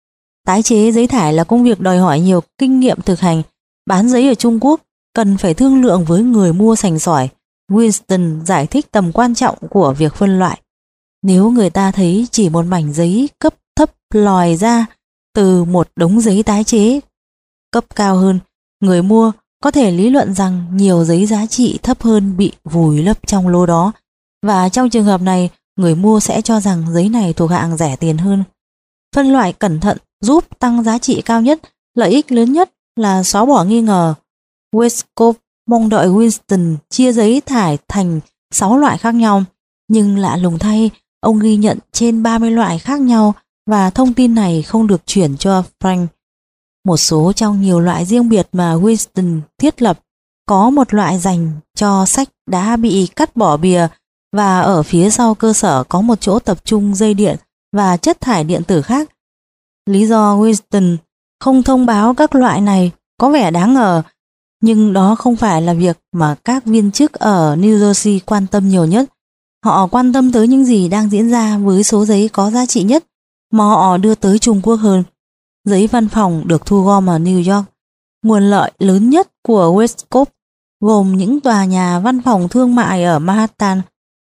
Tái chế giấy thải là công việc đòi hỏi nhiều kinh nghiệm thực hành. Bán giấy ở Trung Quốc cần phải thương lượng với người mua sành sỏi. Winston giải thích tầm quan trọng của việc phân loại. Nếu người ta thấy chỉ một mảnh giấy cấp thấp lòi ra từ một đống giấy tái chế cấp cao hơn, người mua có thể lý luận rằng nhiều giấy giá trị thấp hơn bị vùi lấp trong lô đó, và trong trường hợp này, người mua sẽ cho rằng giấy này thuộc hạng rẻ tiền hơn. Phân loại cẩn thận giúp tăng giá trị cao nhất, lợi ích lớn nhất là xóa bỏ nghi ngờ. Westcott mong đợi Winston chia giấy thải thành sáu loại khác nhau, nhưng lạ lùng thay, ông ghi nhận trên ba mươi loại khác nhau và thông tin này không được chuyển cho Frank. Một số trong nhiều loại riêng biệt mà Winston thiết lập, có một loại dành cho sách đã bị cắt bỏ bìa, và ở phía sau cơ sở có một chỗ tập trung dây điện và chất thải điện tử khác. Lý do Winston không thông báo các loại này có vẻ đáng ngờ, nhưng đó không phải là việc mà các viên chức ở New Jersey quan tâm nhiều nhất. Họ quan tâm tới những gì đang diễn ra với số giấy có giá trị nhất mà họ đưa tới Trung Quốc hơn. Giấy văn phòng được thu gom ở New York. Nguồn lợi lớn nhất của Westcott gồm những tòa nhà văn phòng thương mại ở Manhattan,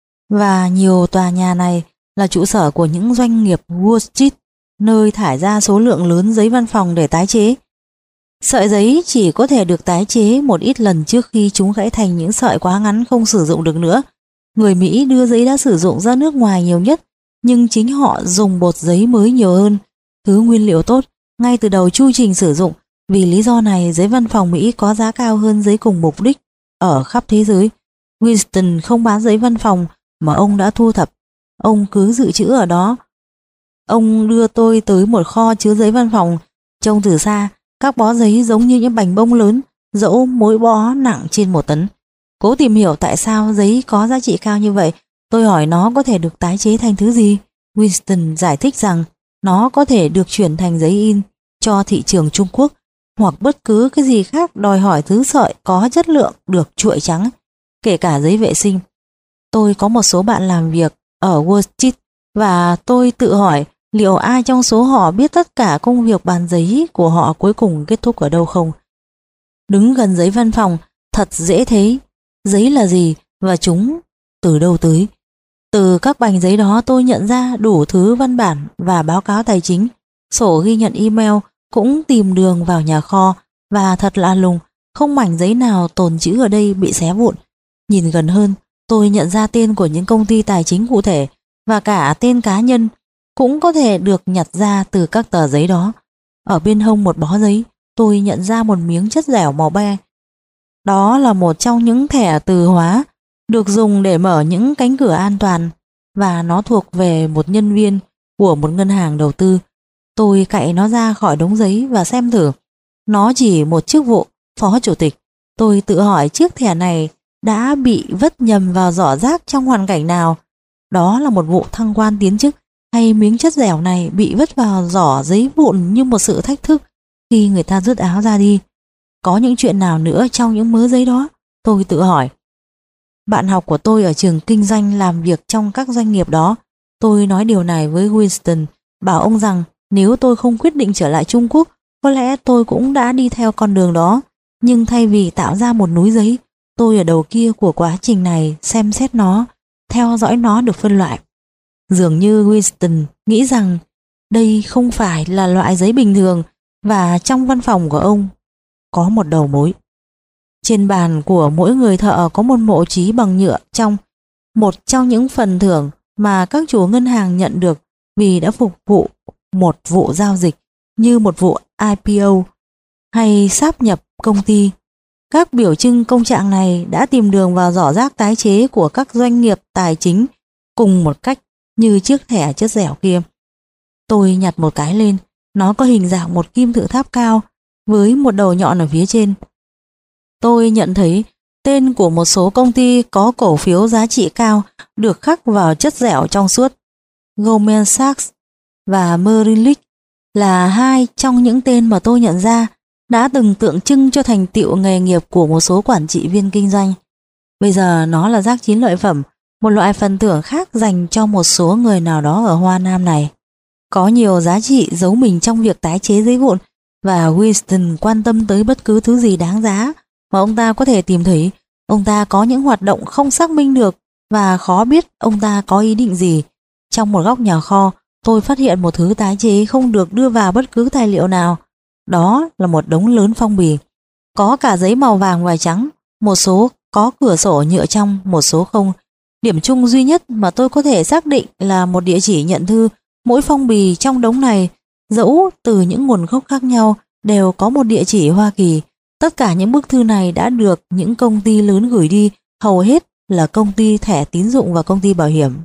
và nhiều tòa nhà này là trụ sở của những doanh nghiệp Wall Street, nơi thải ra số lượng lớn giấy văn phòng để tái chế. Sợi giấy chỉ có thể được tái chế một ít lần trước khi chúng gãy thành những sợi quá ngắn không sử dụng được nữa. Người Mỹ đưa giấy đã sử dụng ra nước ngoài nhiều nhất, nhưng chính họ dùng bột giấy mới nhiều hơn, thứ nguyên liệu tốt, ngay từ đầu chu trình sử dụng. Vì lý do này, giấy văn phòng Mỹ có giá cao hơn giấy cùng mục đích ở khắp thế giới. Winston không bán giấy văn phòng mà ông đã thu thập. Ông cứ dự trữ ở đó. Ông đưa tôi tới một kho chứa giấy văn phòng. Trông từ xa, các bó giấy giống như những bành bông lớn, dẫu mỗi bó nặng trên một tấn. Cố tìm hiểu tại sao giấy có giá trị cao như vậy, tôi hỏi nó có thể được tái chế thành thứ gì. Winston giải thích rằng nó có thể được chuyển thành giấy in cho thị trường Trung Quốc, hoặc bất cứ cái gì khác đòi hỏi thứ sợi có chất lượng được chuỗi trắng, kể cả giấy vệ sinh. Tôi có một số bạn làm việc ở Wall Street, và tôi tự hỏi liệu ai trong số họ biết tất cả công việc bàn giấy của họ cuối cùng kết thúc ở đâu không. Đứng gần giấy văn phòng thật dễ thấy giấy là gì và chúng từ đâu tới. Từ các bành giấy đó tôi nhận ra đủ thứ văn bản và báo cáo tài chính, sổ ghi nhận email, cũng tìm đường vào nhà kho, và thật lạ lùng, không mảnh giấy nào tồn trữ ở đây bị xé vụn. Nhìn gần hơn, tôi nhận ra tên của những công ty tài chính cụ thể, và cả tên cá nhân cũng có thể được nhặt ra từ các tờ giấy đó. Ở bên hông một bó giấy, tôi nhận ra một miếng chất dẻo màu be. Đó là một trong những thẻ từ hóa được dùng để mở những cánh cửa an toàn, và nó thuộc về một nhân viên của một ngân hàng đầu tư. Tôi cạy nó ra khỏi đống giấy và xem thử. Nó chỉ một chức vụ phó chủ tịch. Tôi tự hỏi chiếc thẻ này đã bị vứt nhầm vào giỏ rác trong hoàn cảnh nào. Đó là một vụ thăng quan tiến chức, hay miếng chất dẻo này bị vứt vào giỏ giấy vụn như một sự thách thức khi người ta rứt áo ra đi. Có những chuyện nào nữa trong những mớ giấy đó? Tôi tự hỏi. Bạn học của tôi ở trường kinh doanh làm việc trong các doanh nghiệp đó. Tôi nói điều này với Winston, bảo ông rằng nếu tôi không quyết định trở lại Trung Quốc, có lẽ tôi cũng đã đi theo con đường đó. Nhưng thay vì tạo ra một núi giấy, tôi ở đầu kia của quá trình này xem xét nó, theo dõi nó được phân loại. Dường như Winston nghĩ rằng đây không phải là loại giấy bình thường, và trong văn phòng của ông có một đầu mối. Trên bàn của mỗi người thợ có một mộ trí bằng nhựa trong, một trong những phần thưởng mà các chủ ngân hàng nhận được vì đã phục vụ một vụ giao dịch như một vụ I P O hay sáp nhập công ty. Các biểu trưng công trạng này đã tìm đường vào giỏ rác tái chế của các doanh nghiệp tài chính cùng một cách như chiếc thẻ chất dẻo kia. Tôi nhặt một cái lên, nó có hình dạng một kim tự tháp cao với một đầu nhọn ở phía trên. Tôi nhận thấy tên của một số công ty có cổ phiếu giá trị cao được khắc vào chất dẻo trong suốt. Goldman Sachs và Merrill Lynch là hai trong những tên mà tôi nhận ra. đã từng tượng trưng cho thành tựu nghề nghiệp của một số quản trị viên kinh doanh. Bây giờ nó là rác chín lợi phẩm, một loại phần thưởng khác dành cho một số người nào đó ở Hoa Nam này. Có nhiều giá trị giấu mình trong việc tái chế giấy vụn, và Winston quan tâm tới bất cứ thứ gì đáng giá mà ông ta có thể tìm thấy. Ông ta có những hoạt động không xác minh được và khó biết ông ta có ý định gì. Trong một góc nhà kho, tôi phát hiện một thứ tái chế không được đưa vào bất cứ tài liệu nào. Đó là một đống lớn phong bì. Có cả giấy màu vàng và trắng, một số có cửa sổ nhựa trong, một số không. Điểm chung duy nhất mà tôi có thể xác định là một địa chỉ nhận thư. Mỗi phong bì trong đống này, dẫu từ những nguồn gốc khác nhau, đều có một địa chỉ Hoa Kỳ. Tất cả những bức thư này đã được những công ty lớn gửi đi, hầu hết là công ty thẻ tín dụng và công ty bảo hiểm.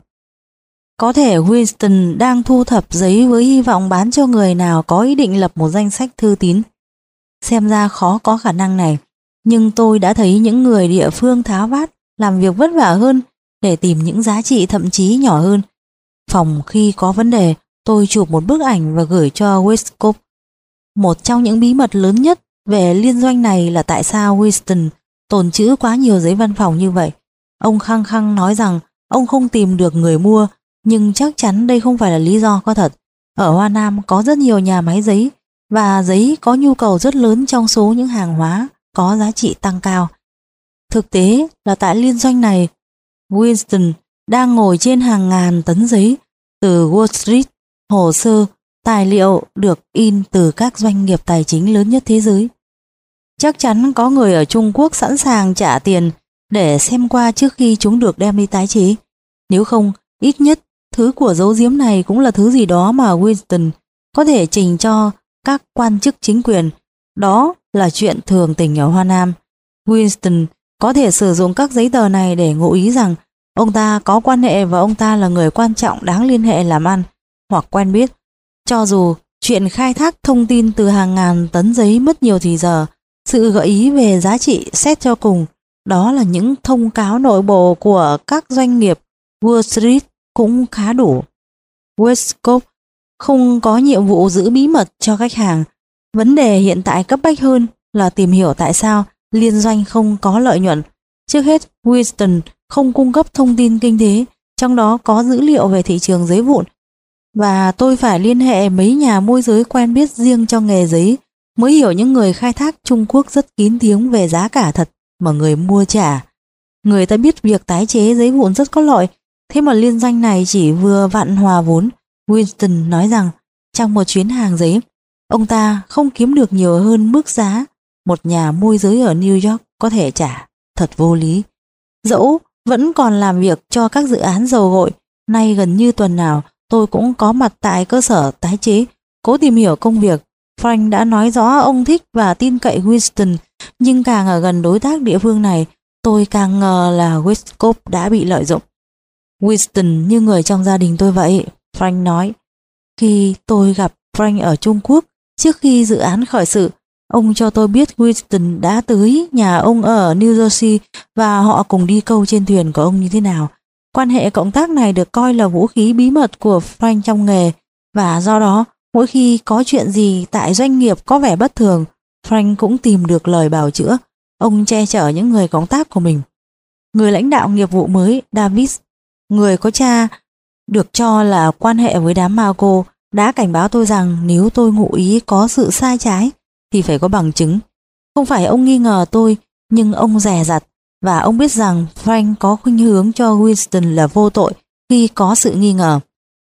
Có thể Winston đang thu thập giấy với hy vọng bán cho người nào có ý định lập một danh sách thư tín. Xem ra khó có khả năng này, nhưng tôi đã thấy những người địa phương tháo vát, làm việc vất vả hơn để tìm những giá trị thậm chí nhỏ hơn. Phòng khi có vấn đề, tôi chụp một bức ảnh và gửi cho Westcott. Một trong những bí mật lớn nhất về liên doanh này là tại sao Winston tồn trữ quá nhiều giấy văn phòng như vậy. Ông khăng khăng nói rằng ông không tìm được người mua, nhưng chắc chắn đây không phải là lý do có thật. Ở Hoa Nam có rất nhiều nhà máy giấy, và giấy có nhu cầu rất lớn trong số những hàng hóa có giá trị tăng cao. Thực tế là tại liên doanh này, Winston đang ngồi trên hàng ngàn tấn giấy từ Wall Street, hồ sơ, tài liệu được in từ các doanh nghiệp tài chính lớn nhất thế giới. Chắc chắn có người ở Trung Quốc sẵn sàng trả tiền để xem qua trước khi chúng được đem đi tái chế. Nếu không, ít nhất thứ của giấu giếm này cũng là thứ gì đó mà Winston có thể trình cho các quan chức chính quyền. Đó là chuyện thường tình ở Hoa Nam. Winston có thể sử dụng các giấy tờ này để ngụ ý rằng ông ta có quan hệ và ông ta là người quan trọng đáng liên hệ làm ăn hoặc quen biết. Cho dù chuyện khai thác thông tin từ hàng ngàn tấn giấy mất nhiều thì giờ, sự gợi ý về giá trị xét cho cùng, đó là những thông cáo nội bộ của các doanh nghiệp Wall Street cũng khá đủ. Westcott không có nhiệm vụ giữ bí mật cho khách hàng. Vấn đề hiện tại cấp bách hơn là tìm hiểu tại sao liên doanh không có lợi nhuận. Trước hết, Winston không cung cấp thông tin kinh tế, trong đó có dữ liệu về thị trường giấy vụn, và tôi phải liên hệ mấy nhà môi giới quen biết riêng cho nghề giấy mới hiểu những người khai thác Trung Quốc rất kín tiếng về giá cả thật mà người mua trả. Người ta biết việc tái chế giấy vụn rất có lợi, thế mà liên doanh này chỉ vừa vặn hòa vốn. Winston nói rằng trong một chuyến hàng giấy, ông ta không kiếm được nhiều hơn mức giá một nhà môi giới ở New York có thể trả. Thật vô lý. Dẫu vẫn còn làm việc cho các dự án dầu gội, nay gần như tuần nào tôi cũng có mặt tại cơ sở tái chế, cố tìm hiểu công việc. Frank đã nói rõ ông thích và tin cậy Winston, nhưng càng ở gần đối tác địa phương này, tôi càng ngờ là Westcott đã bị lợi dụng. Winston như người trong gia đình tôi vậy, Frank nói. Khi tôi gặp Frank ở Trung Quốc, trước khi dự án khởi sự, ông cho tôi biết Winston đã tới nhà ông ở New Jersey và họ cùng đi câu trên thuyền của ông như thế nào. Quan hệ cộng tác này được coi là vũ khí bí mật của Frank trong nghề, và do đó, mỗi khi có chuyện gì tại doanh nghiệp có vẻ bất thường, Frank cũng tìm được lời bào chữa. Ông che chở những người cộng tác của mình. Người lãnh đạo nghiệp vụ mới, Davis, người có cha được cho là quan hệ với đám Marco, đã cảnh báo tôi rằng nếu tôi ngụ ý có sự sai trái thì phải có bằng chứng. Không phải ông nghi ngờ tôi, nhưng ông dè dặt, và ông biết rằng Frank có khuynh hướng cho Winston là vô tội khi có sự nghi ngờ.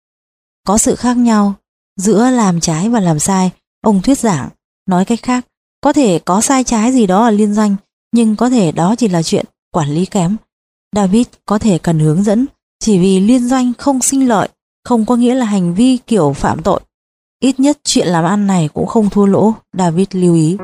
Có sự khác nhau giữa làm trái và làm sai, ông thuyết giảng. Nói cách khác, có thể có sai trái gì đó ở liên doanh, nhưng có thể đó chỉ là chuyện quản lý kém. David có thể cần hướng dẫn, chỉ vì liên doanh không sinh lợi không có nghĩa là hành vi kiểu phạm tội. Ít nhất chuyện làm ăn này cũng không thua lỗ, David lưu ý.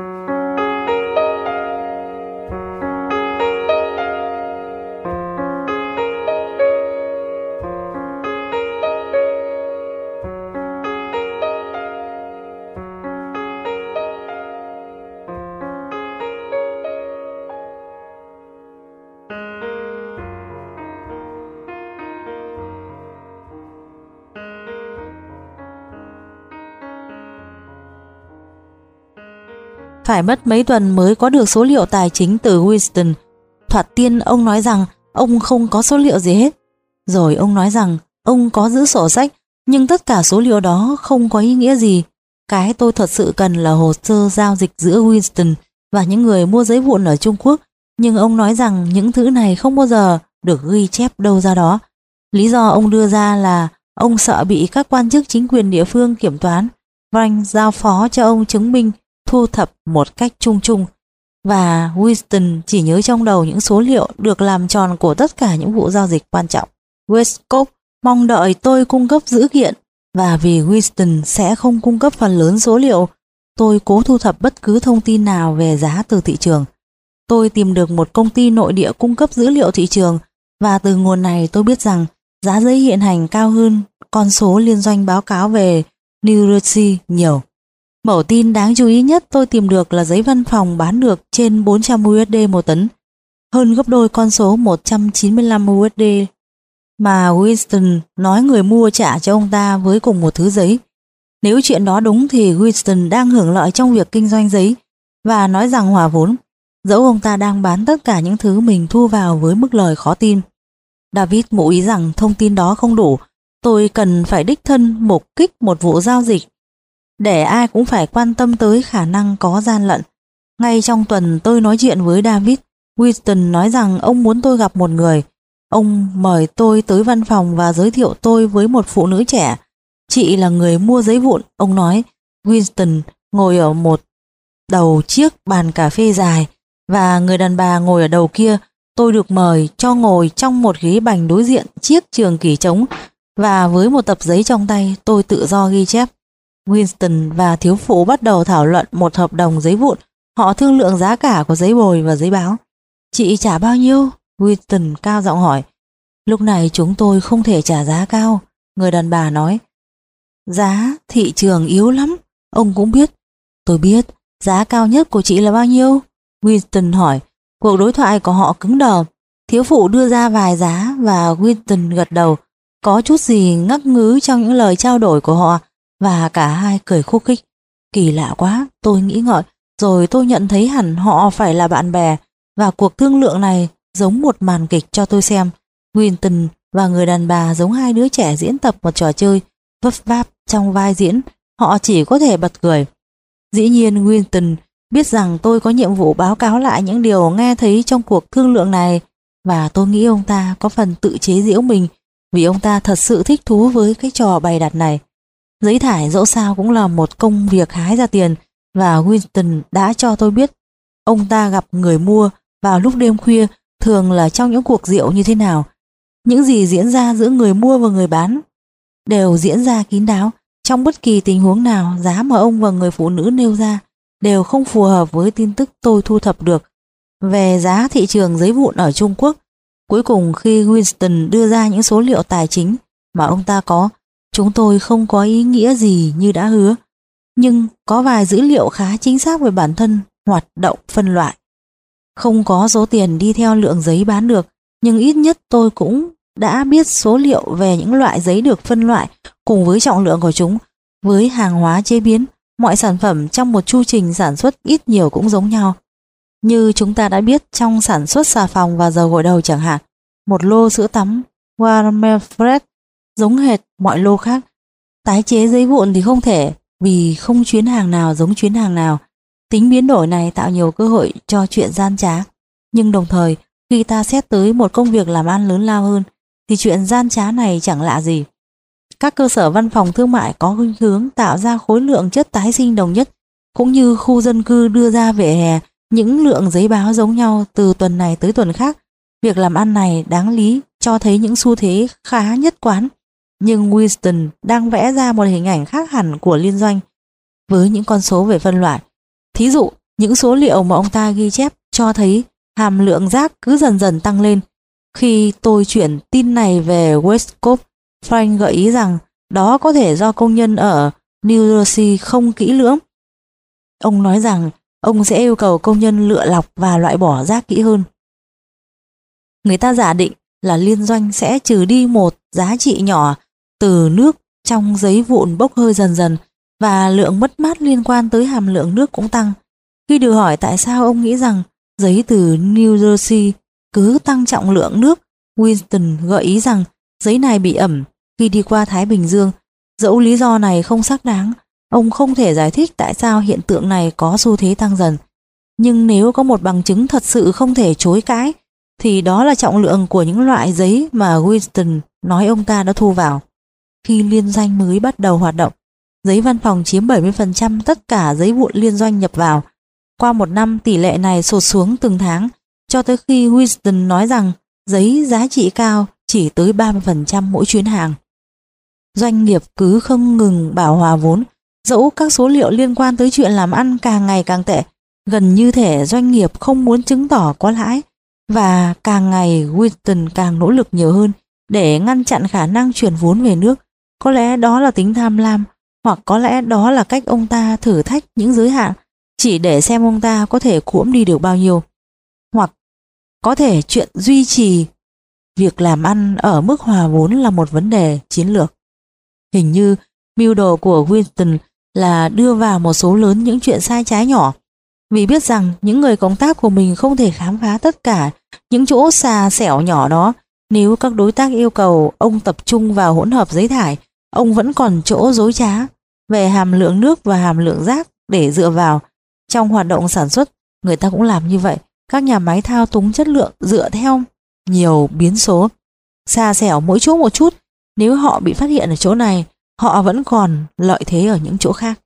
Phải mất mấy tuần mới có được số liệu tài chính từ Winston. Thoạt tiên ông nói rằng ông không có số liệu gì hết. Rồi ông nói rằng ông có giữ sổ sách, nhưng tất cả số liệu đó không có ý nghĩa gì. Cái tôi thật sự cần là hồ sơ giao dịch giữa Winston và những người mua giấy vụn ở Trung Quốc, nhưng ông nói rằng những thứ này không bao giờ được ghi chép đâu ra đó. Lý do ông đưa ra là ông sợ bị các quan chức chính quyền địa phương kiểm toán. Frank giao phó cho ông chứng minh thu thập một cách chung chung, và Winston chỉ nhớ trong đầu những số liệu được làm tròn của tất cả những vụ giao dịch quan trọng. Westcott mong đợi tôi cung cấp dữ kiện, và vì Winston sẽ không cung cấp phần lớn số liệu, tôi cố thu thập bất cứ thông tin nào về giá từ thị trường. Tôi tìm được một công ty nội địa cung cấp dữ liệu thị trường, và từ nguồn này tôi biết rằng giá giấy hiện hành cao hơn con số liên doanh báo cáo về New Jersey nhiều. Mẩu tin đáng chú ý nhất tôi tìm được là giấy văn phòng bán được trên bốn trăm đô la một tấn, hơn gấp đôi con số một trăm chín mươi lăm đô la mà Winston nói người mua trả cho ông ta với cùng một thứ giấy. Nếu chuyện đó đúng thì Winston đang hưởng lợi trong việc kinh doanh giấy và nói rằng hòa vốn, dẫu ông ta đang bán tất cả những thứ mình thu vào với mức lời khó tin. David ngụ ý rằng thông tin đó không đủ, tôi cần phải đích thân mục kích một vụ giao dịch để ai cũng phải quan tâm tới khả năng có gian lận. Ngay trong tuần tôi nói chuyện với David, Winston nói rằng ông muốn tôi gặp một người. Ông mời tôi tới văn phòng và giới thiệu tôi với một phụ nữ trẻ. Chị là người mua giấy vụn, ông nói. Winston ngồi ở một đầu chiếc bàn cà phê dài và người đàn bà ngồi ở đầu kia. Tôi được mời cho ngồi trong một ghế bành đối diện chiếc trường kỷ trống, và với một tập giấy trong tay tôi tự do ghi chép. Winston và thiếu phụ bắt đầu thảo luận một hợp đồng giấy vụn. Họ thương lượng giá cả của giấy bồi và giấy báo. Chị trả bao nhiêu? Winston cao giọng hỏi. Lúc này chúng tôi không thể trả giá cao, người đàn bà nói. Giá thị trường yếu lắm, ông cũng biết. Tôi biết, giá cao nhất của chị là bao nhiêu? Winston hỏi. Cuộc đối thoại của họ cứng đờ. Thiếu phụ đưa ra vài giá và Winston gật đầu. Có chút gì ngắc ngứ trong những lời trao đổi của họ, và cả hai cười khúc khích. Kỳ lạ quá, tôi nghĩ ngợi, rồi tôi nhận thấy hẳn họ phải là bạn bè, và cuộc thương lượng này giống một màn kịch cho tôi xem. Winston và người đàn bà giống hai đứa trẻ diễn tập một trò chơi, vấp váp trong vai diễn, họ chỉ có thể bật cười. Dĩ nhiên Winston biết rằng tôi có nhiệm vụ báo cáo lại những điều nghe thấy trong cuộc thương lượng này, và tôi nghĩ ông ta có phần tự chế giễu mình vì ông ta thật sự thích thú với cái trò bày đặt này. Giấy thải dẫu sao cũng là một công việc hái ra tiền, và Winston đã cho tôi biết ông ta gặp người mua vào lúc đêm khuya, thường là trong những cuộc rượu như thế nào. Những gì diễn ra giữa người mua và người bán đều diễn ra kín đáo. Trong bất kỳ tình huống nào, giá mà ông và người phụ nữ nêu ra đều không phù hợp với tin tức tôi thu thập được về giá thị trường giấy vụn ở Trung Quốc. Cuối cùng khi Winston đưa ra những số liệu tài chính mà ông ta có, chúng tôi không có ý nghĩa gì như đã hứa, nhưng có vài dữ liệu khá chính xác về bản thân hoạt động phân loại. Không có số tiền đi theo lượng giấy bán được, nhưng ít nhất tôi cũng đã biết số liệu về những loại giấy được phân loại cùng với trọng lượng của chúng. Với hàng hóa chế biến, mọi sản phẩm trong một chu trình sản xuất ít nhiều cũng giống nhau. Như chúng ta đã biết trong sản xuất xà phòng và dầu gội đầu chẳng hạn, một lô sữa tắm Warmer Fresh giống hệt mọi lô khác. Tái chế giấy vụn thì không thể, vì không chuyến hàng nào giống chuyến hàng nào. Tính biến đổi này tạo nhiều cơ hội cho chuyện gian trá, nhưng đồng thời khi ta xét tới một công việc làm ăn lớn lao hơn thì chuyện gian trá này chẳng lạ gì. Các cơ sở văn phòng thương mại có khuynh hướng tạo ra khối lượng chất tái sinh đồng nhất, cũng như khu dân cư đưa ra vỉa hè những lượng giấy báo giống nhau từ tuần này tới tuần khác. Việc làm ăn này đáng lý cho thấy những xu thế khá nhất quán, nhưng Winston đang vẽ ra một hình ảnh khác hẳn của liên doanh với những con số về phân loại. Thí dụ, những số liệu mà ông ta ghi chép cho thấy hàm lượng rác cứ dần dần tăng lên. Khi tôi chuyển tin này về Westcott, Frank gợi ý rằng đó có thể do công nhân ở New Jersey không kỹ lưỡng. Ông nói rằng ông sẽ yêu cầu công nhân lựa lọc và loại bỏ rác kỹ hơn. Người ta giả định là liên doanh sẽ trừ đi một giá trị nhỏ từ nước trong giấy vụn bốc hơi dần dần, và lượng mất mát liên quan tới hàm lượng nước cũng tăng. Khi được hỏi tại sao ông nghĩ rằng giấy từ New Jersey cứ tăng trọng lượng nước, Winston gợi ý rằng giấy này bị ẩm khi đi qua Thái Bình Dương. Dẫu lý do này không xác đáng, ông không thể giải thích tại sao hiện tượng này có xu thế tăng dần. Nhưng nếu có một bằng chứng thật sự không thể chối cãi, thì đó là trọng lượng của những loại giấy mà Winston nói ông ta đã thu vào. Khi liên doanh mới bắt đầu hoạt động, giấy văn phòng chiếm bảy mươi phần trăm tất cả giấy vụn liên doanh nhập vào. Qua một năm, tỷ lệ này sụt xuống từng tháng, cho tới khi Winston nói rằng giấy giá trị cao chỉ tới ba mươi phần trăm mỗi chuyến hàng. Doanh nghiệp cứ không ngừng bảo hòa vốn, dẫu các số liệu liên quan tới chuyện làm ăn càng ngày càng tệ, gần như thể doanh nghiệp không muốn chứng tỏ có lãi, và càng ngày Winston càng nỗ lực nhiều hơn để ngăn chặn khả năng chuyển vốn về nước. Có lẽ đó là tính tham lam, hoặc có lẽ đó là cách ông ta thử thách những giới hạn, chỉ để xem ông ta có thể cuỗm đi được bao nhiêu. Hoặc có thể chuyện duy trì việc làm ăn ở mức hòa vốn là một vấn đề chiến lược. Hình như mưu đồ của Winston là đưa vào một số lớn những chuyện sai trái nhỏ, vì biết rằng những người cộng tác của mình không thể khám phá tất cả những chỗ xà xẻo nhỏ đó. Nếu các đối tác yêu cầu ông tập trung vào hỗn hợp giấy thải, ông vẫn còn chỗ dối trá về hàm lượng nước và hàm lượng rác để dựa vào. Trong hoạt động sản xuất, người ta cũng làm như vậy. Các nhà máy thao túng chất lượng dựa theo nhiều biến số, xà xẻo mỗi chỗ một chút. Nếu họ bị phát hiện ở chỗ này, họ vẫn còn lợi thế ở những chỗ khác.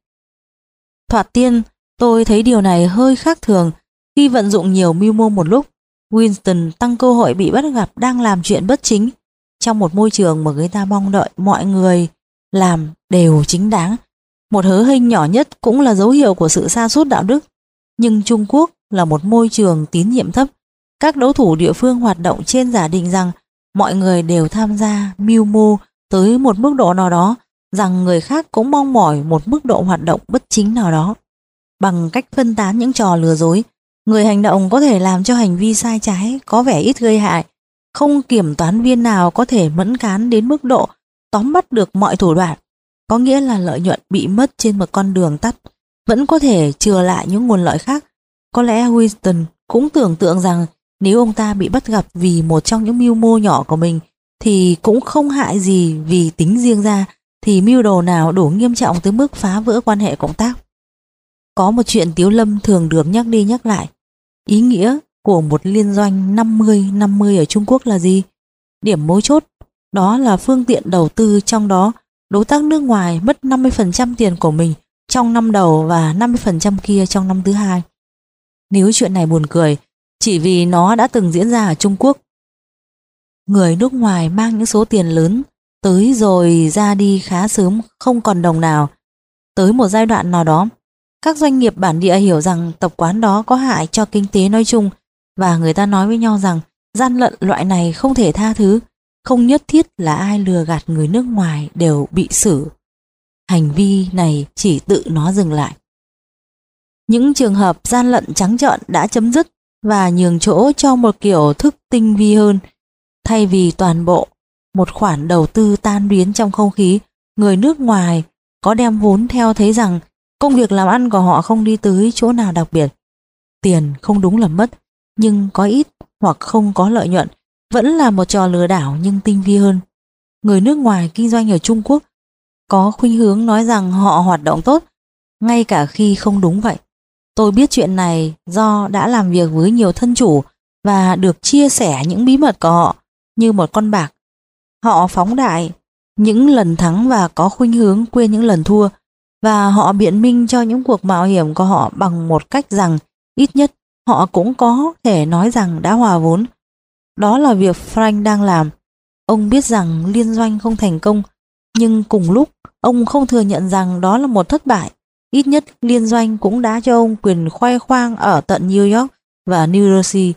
Thoạt tiên, tôi thấy điều này hơi khác thường. Khi vận dụng nhiều mưu mô một lúc, Winston tăng cơ hội bị bắt gặp đang làm chuyện bất chính. Trong một môi trường mà người ta mong đợi mọi người làm đều chính đáng, một hớ hênh nhỏ nhất cũng là dấu hiệu của sự sa sút đạo đức. Nhưng Trung Quốc là một môi trường tín nhiệm thấp. Các đấu thủ địa phương hoạt động trên giả định rằng mọi người đều tham gia mưu mô tới một mức độ nào đó, rằng người khác cũng mong mỏi một mức độ hoạt động bất chính nào đó. Bằng cách phân tán những trò lừa dối, người hành động có thể làm cho hành vi sai trái có vẻ ít gây hại. Không kiểm toán viên nào có thể mẫn cán đến mức độ tóm bắt được mọi thủ đoạn. Có nghĩa là lợi nhuận bị mất trên một con đường tắt vẫn có thể chừa lại những nguồn lợi khác. Có lẽ Winston cũng tưởng tượng rằng nếu ông ta bị bắt gặp vì một trong những mưu mô nhỏ của mình thì cũng không hại gì, vì tính riêng ra thì mưu đồ nào đủ nghiêm trọng tới mức phá vỡ quan hệ cộng tác. Có một chuyện Tiếu Lâm thường được nhắc đi nhắc lại. Ý nghĩa của một liên doanh năm mươi năm mươi ở Trung Quốc là gì? Điểm mấu chốt đó là phương tiện đầu tư, trong đó đối tác nước ngoài mất năm mươi phần trăm tiền của mình trong năm đầu và năm mươi phần trăm kia trong năm thứ hai. Nếu chuyện này buồn cười, chỉ vì nó đã từng diễn ra ở Trung Quốc. Người nước ngoài mang những số tiền lớn tới rồi ra đi khá sớm, không còn đồng nào. Tới một giai đoạn nào đó, các doanh nghiệp bản địa hiểu rằng tập quán đó có hại cho kinh tế nói chung, và người ta nói với nhau rằng gian lận loại này không thể tha thứ, không nhất thiết là ai lừa gạt người nước ngoài đều bị xử. Hành vi này chỉ tự nó dừng lại. Những trường hợp gian lận trắng trợn đã chấm dứt và nhường chỗ cho một kiểu thức tinh vi hơn. Thay vì toàn bộ một khoản đầu tư tan biến trong không khí, người nước ngoài có đem vốn theo thấy rằng công việc làm ăn của họ không đi tới chỗ nào đặc biệt. Tiền không đúng là mất, nhưng có ít hoặc không có lợi nhuận vẫn là một trò lừa đảo nhưng tinh vi hơn. Người nước ngoài kinh doanh ở Trung Quốc có khuynh hướng nói rằng họ hoạt động tốt, ngay cả khi không đúng vậy. Tôi biết chuyện này do đã làm việc với nhiều thân chủ và được chia sẻ những bí mật của họ như một con bạc. Họ phóng đại những lần thắng và có khuynh hướng quên những lần thua, và họ biện minh cho những cuộc mạo hiểm của họ bằng một cách rằng ít nhất họ cũng có thể nói rằng đã hòa vốn. Đó là việc Frank đang làm. Ông biết rằng liên doanh không thành công, nhưng cùng lúc ông không thừa nhận rằng đó là một thất bại. Ít nhất liên doanh cũng đã cho ông quyền khoe khoang ở tận New York và New Jersey.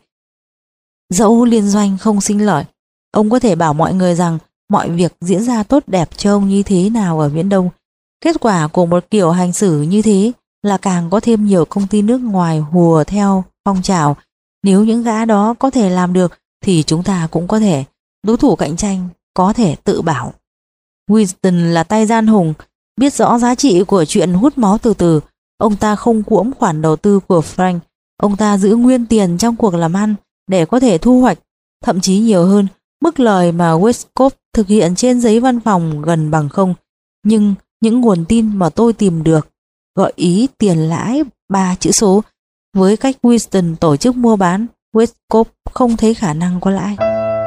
Dẫu liên doanh không sinh lợi, ông có thể bảo mọi người rằng mọi việc diễn ra tốt đẹp cho ông như thế nào ở Viễn Đông. Kết quả của một kiểu hành xử như thế là càng có thêm nhiều công ty nước ngoài hùa theo phong trào. Nếu những gã đó có thể làm được thì chúng ta cũng có thể. Đối thủ cạnh tranh có thể tự bảo. Winston là tay gian hùng, biết rõ giá trị của chuyện hút máu từ từ. Ông ta không cuỗm khoản đầu tư của Frank. Ông ta giữ nguyên tiền trong cuộc làm ăn để có thể thu hoạch, thậm chí nhiều hơn, mức lời mà Westcott thực hiện trên giấy văn phòng gần bằng không. Nhưng những nguồn tin mà tôi tìm được gợi ý tiền lãi ba chữ số. Với cách Winston tổ chức mua bán, Westcott không thấy khả năng có lãi.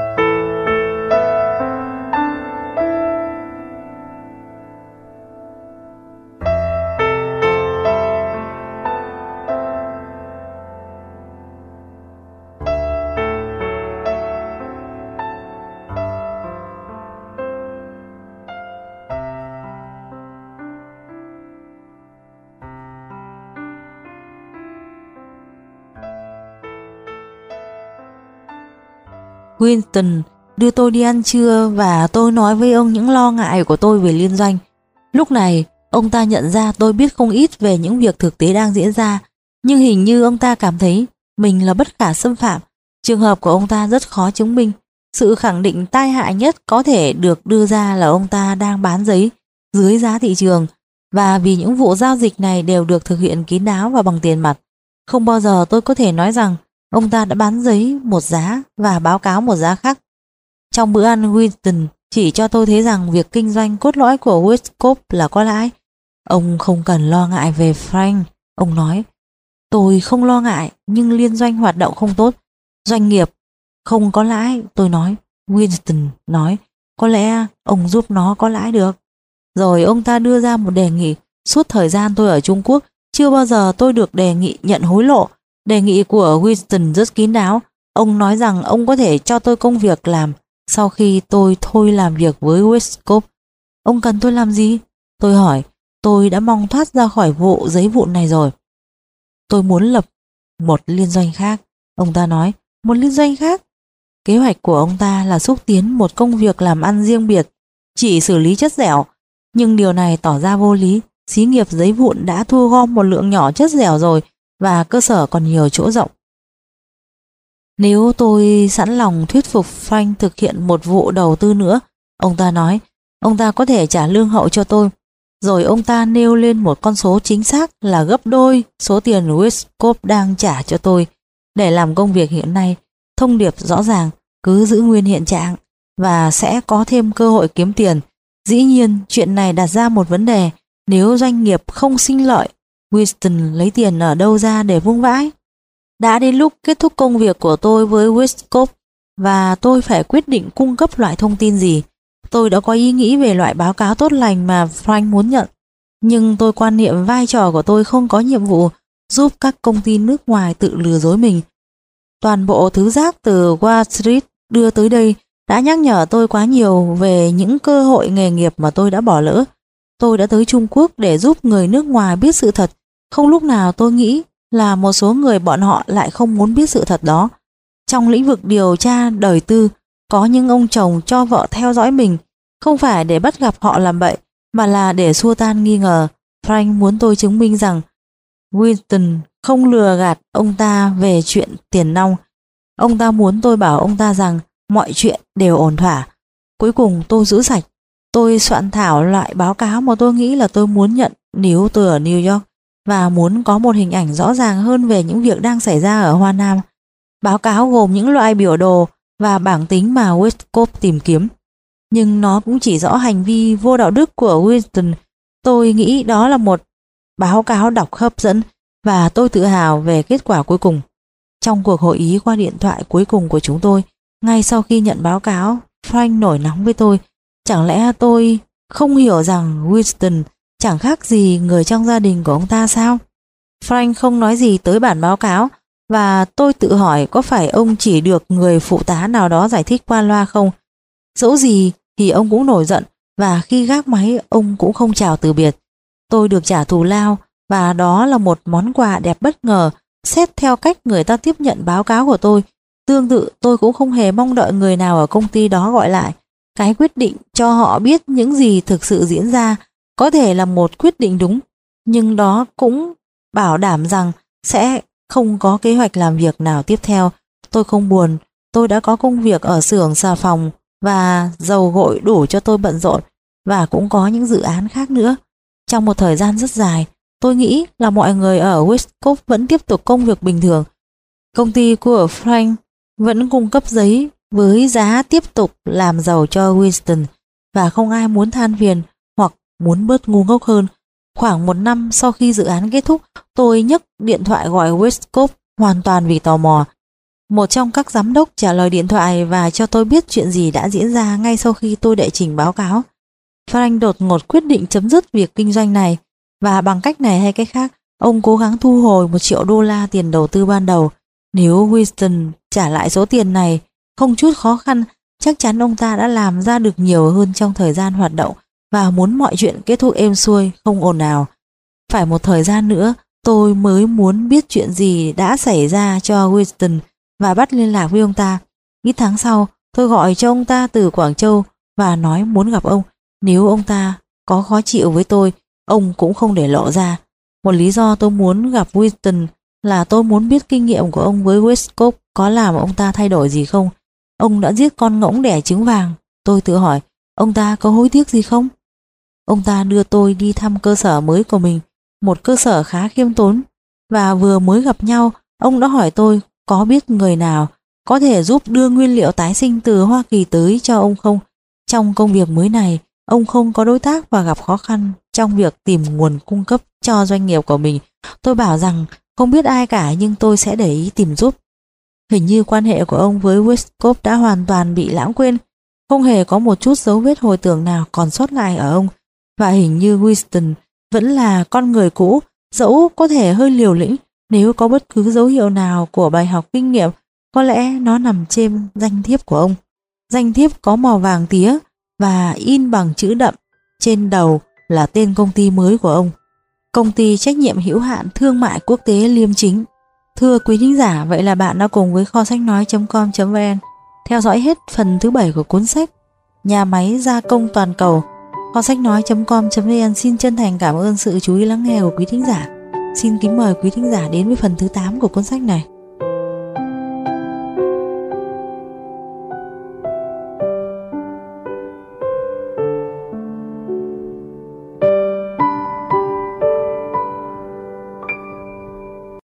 Winston đưa tôi đi ăn trưa và tôi nói với ông những lo ngại của tôi về liên doanh. Lúc này, ông ta nhận ra tôi biết không ít về những việc thực tế đang diễn ra, nhưng hình như ông ta cảm thấy mình là bất khả xâm phạm. Trường hợp của ông ta rất khó chứng minh. Sự khẳng định tai hại nhất có thể được đưa ra là ông ta đang bán giấy dưới giá thị trường, và vì những vụ giao dịch này đều được thực hiện kín đáo và bằng tiền mặt, không bao giờ tôi có thể nói rằng ông ta đã bán giấy một giá và báo cáo một giá khác. Trong bữa ăn, Winston chỉ cho tôi thấy rằng việc kinh doanh cốt lõi của Westcott là có lãi. Ông không cần lo ngại về Frank, ông nói. Tôi không lo ngại, nhưng liên doanh hoạt động không tốt. Doanh nghiệp không có lãi, tôi nói. Winston nói, có lẽ ông giúp nó có lãi được. Rồi ông ta đưa ra một đề nghị. Suốt thời gian tôi ở Trung Quốc, chưa bao giờ tôi được đề nghị nhận hối lộ. Đề nghị của Winston rất kín đáo. Ông nói rằng ông có thể cho tôi công việc làm sau khi tôi thôi làm việc với Westcott. Ông cần tôi làm gì? Tôi hỏi. Tôi đã mong thoát ra khỏi vụ giấy vụn này rồi. Tôi muốn lập một liên doanh khác. Ông ta nói. Một liên doanh khác? Kế hoạch của ông ta là xúc tiến một công việc làm ăn riêng biệt, chỉ xử lý chất dẻo. Nhưng điều này tỏ ra vô lý. Xí nghiệp giấy vụn đã thu gom một lượng nhỏ chất dẻo rồi, và cơ sở còn nhiều chỗ rộng. Nếu tôi sẵn lòng thuyết phục Frank thực hiện một vụ đầu tư nữa, ông ta nói, ông ta có thể trả lương hậu cho tôi. Rồi ông ta nêu lên một con số chính xác là gấp đôi số tiền Westcott đang trả cho tôi để làm công việc hiện nay. Thông điệp rõ ràng, cứ giữ nguyên hiện trạng và sẽ có thêm cơ hội kiếm tiền. Dĩ nhiên, chuyện này đặt ra một vấn đề. Nếu doanh nghiệp không sinh lợi, Winston lấy tiền ở đâu ra để vung vãi? Đã đến lúc kết thúc công việc của tôi với Westcott và tôi phải quyết định cung cấp loại thông tin gì. Tôi đã có ý nghĩ về loại báo cáo tốt lành mà Frank muốn nhận, nhưng tôi quan niệm vai trò của tôi không có nhiệm vụ giúp các công ty nước ngoài tự lừa dối mình. Toàn bộ thứ rác từ Wall Street đưa tới đây đã nhắc nhở tôi quá nhiều về những cơ hội nghề nghiệp mà tôi đã bỏ lỡ. Tôi đã tới Trung Quốc để giúp người nước ngoài biết sự thật. Không lúc nào tôi nghĩ là một số người bọn họ lại không muốn biết sự thật đó. Trong lĩnh vực điều tra đời tư, có những ông chồng cho vợ theo dõi mình, không phải để bắt gặp họ làm bậy, mà là để xua tan nghi ngờ. Frank muốn tôi chứng minh rằng Winston không lừa gạt ông ta về chuyện tiền nong. Ông ta muốn tôi bảo ông ta rằng mọi chuyện đều ổn thỏa. Cuối cùng tôi giữ sạch. Tôi soạn thảo loại báo cáo mà tôi nghĩ là tôi muốn nhận nếu tôi ở New York, và muốn có một hình ảnh rõ ràng hơn về những việc đang xảy ra ở Hoa Nam. Báo cáo gồm những loại biểu đồ và bảng tính mà Westcott tìm kiếm, nhưng nó cũng chỉ rõ hành vi vô đạo đức của Winston. Tôi nghĩ đó là một báo cáo đọc hấp dẫn, và tôi tự hào về kết quả cuối cùng. Trong cuộc hội ý qua điện thoại cuối cùng của chúng tôi, ngay sau khi nhận báo cáo, Frank nổi nóng với tôi. Chẳng lẽ tôi không hiểu rằng Winston chẳng khác gì người trong gia đình của ông ta sao? Frank không nói gì tới bản báo cáo, và tôi tự hỏi có phải ông chỉ được người phụ tá nào đó giải thích qua loa không? Dẫu gì thì ông cũng nổi giận, và khi gác máy ông cũng không chào từ biệt. Tôi được trả thù lao, và đó là một món quà đẹp bất ngờ xét theo cách người ta tiếp nhận báo cáo của tôi. Tương tự, tôi cũng không hề mong đợi người nào ở công ty đó gọi lại. Cái quyết định cho họ biết những gì thực sự diễn ra có thể là một quyết định đúng, nhưng đó cũng bảo đảm rằng sẽ không có kế hoạch làm việc nào tiếp theo. Tôi không buồn, tôi đã có công việc ở xưởng xà phòng và dầu gội đủ cho tôi bận rộn, và cũng có những dự án khác nữa. Trong một thời gian rất dài, tôi nghĩ là mọi người ở Westcott vẫn tiếp tục công việc bình thường. Công ty của Frank vẫn cung cấp giấy với giá tiếp tục làm giàu cho Winston và không ai muốn than phiền hoặc muốn bớt ngu ngốc hơn. Khoảng một năm sau khi dự án kết thúc, tôi nhấc điện thoại gọi Westcott hoàn toàn vì tò mò. Một trong các giám đốc trả lời điện thoại và cho tôi biết chuyện gì đã diễn ra ngay sau khi tôi đệ trình báo cáo. Frank đột ngột quyết định chấm dứt việc kinh doanh này, và bằng cách này hay cách khác, ông cố gắng thu hồi một triệu đô la tiền đầu tư ban đầu. Nếu Winston trả lại số tiền này không chút khó khăn, chắc chắn ông ta đã làm ra được nhiều hơn trong thời gian hoạt động và muốn mọi chuyện kết thúc êm xuôi, không ồn ào. Phải một thời gian nữa, tôi mới muốn biết chuyện gì đã xảy ra cho Winston và bắt liên lạc với ông ta. Ít tháng sau, tôi gọi cho ông ta từ Quảng Châu và nói muốn gặp ông. Nếu ông ta có khó chịu với tôi, ông cũng không để lộ ra. Một lý do tôi muốn gặp Winston là tôi muốn biết kinh nghiệm của ông với Westcott có làm ông ta thay đổi gì không. Ông đã giết con ngỗng đẻ trứng vàng. Tôi tự hỏi, ông ta có hối tiếc gì không? Ông ta đưa tôi đi thăm cơ sở mới của mình, một cơ sở khá khiêm tốn, và vừa mới gặp nhau, ông đã hỏi tôi có biết người nào có thể giúp đưa nguyên liệu tái sinh từ Hoa Kỳ tới cho ông không. Trong công việc mới này, ông không có đối tác và gặp khó khăn trong việc tìm nguồn cung cấp cho doanh nghiệp của mình. Tôi bảo rằng không biết ai cả, nhưng tôi sẽ để ý tìm giúp. Hình như quan hệ của ông với Westcott đã hoàn toàn bị lãng quên, không hề có một chút dấu vết hồi tưởng nào còn sót lại ở ông, và hình như Winston vẫn là con người cũ, dẫu có thể hơi liều lĩnh. Nếu có bất cứ dấu hiệu nào của bài học kinh nghiệm, có lẽ nó nằm trên danh thiếp của ông. Danh thiếp có màu vàng tía và in bằng chữ đậm, trên đầu là tên công ty mới của ông: Công ty trách nhiệm hữu hạn thương mại quốc tế Liêm Chính. Thưa quý thính giả, vậy là bạn đã cùng với kho sách nói chấm com chấm vn theo dõi hết phần thứ bảy của cuốn sách Nhà máy gia công toàn cầu. Kho sách nói chấm com chấm vn xin chân thành cảm ơn sự chú ý lắng nghe của quý thính giả. Xin kính mời quý thính giả đến với phần thứ tám của cuốn sách này.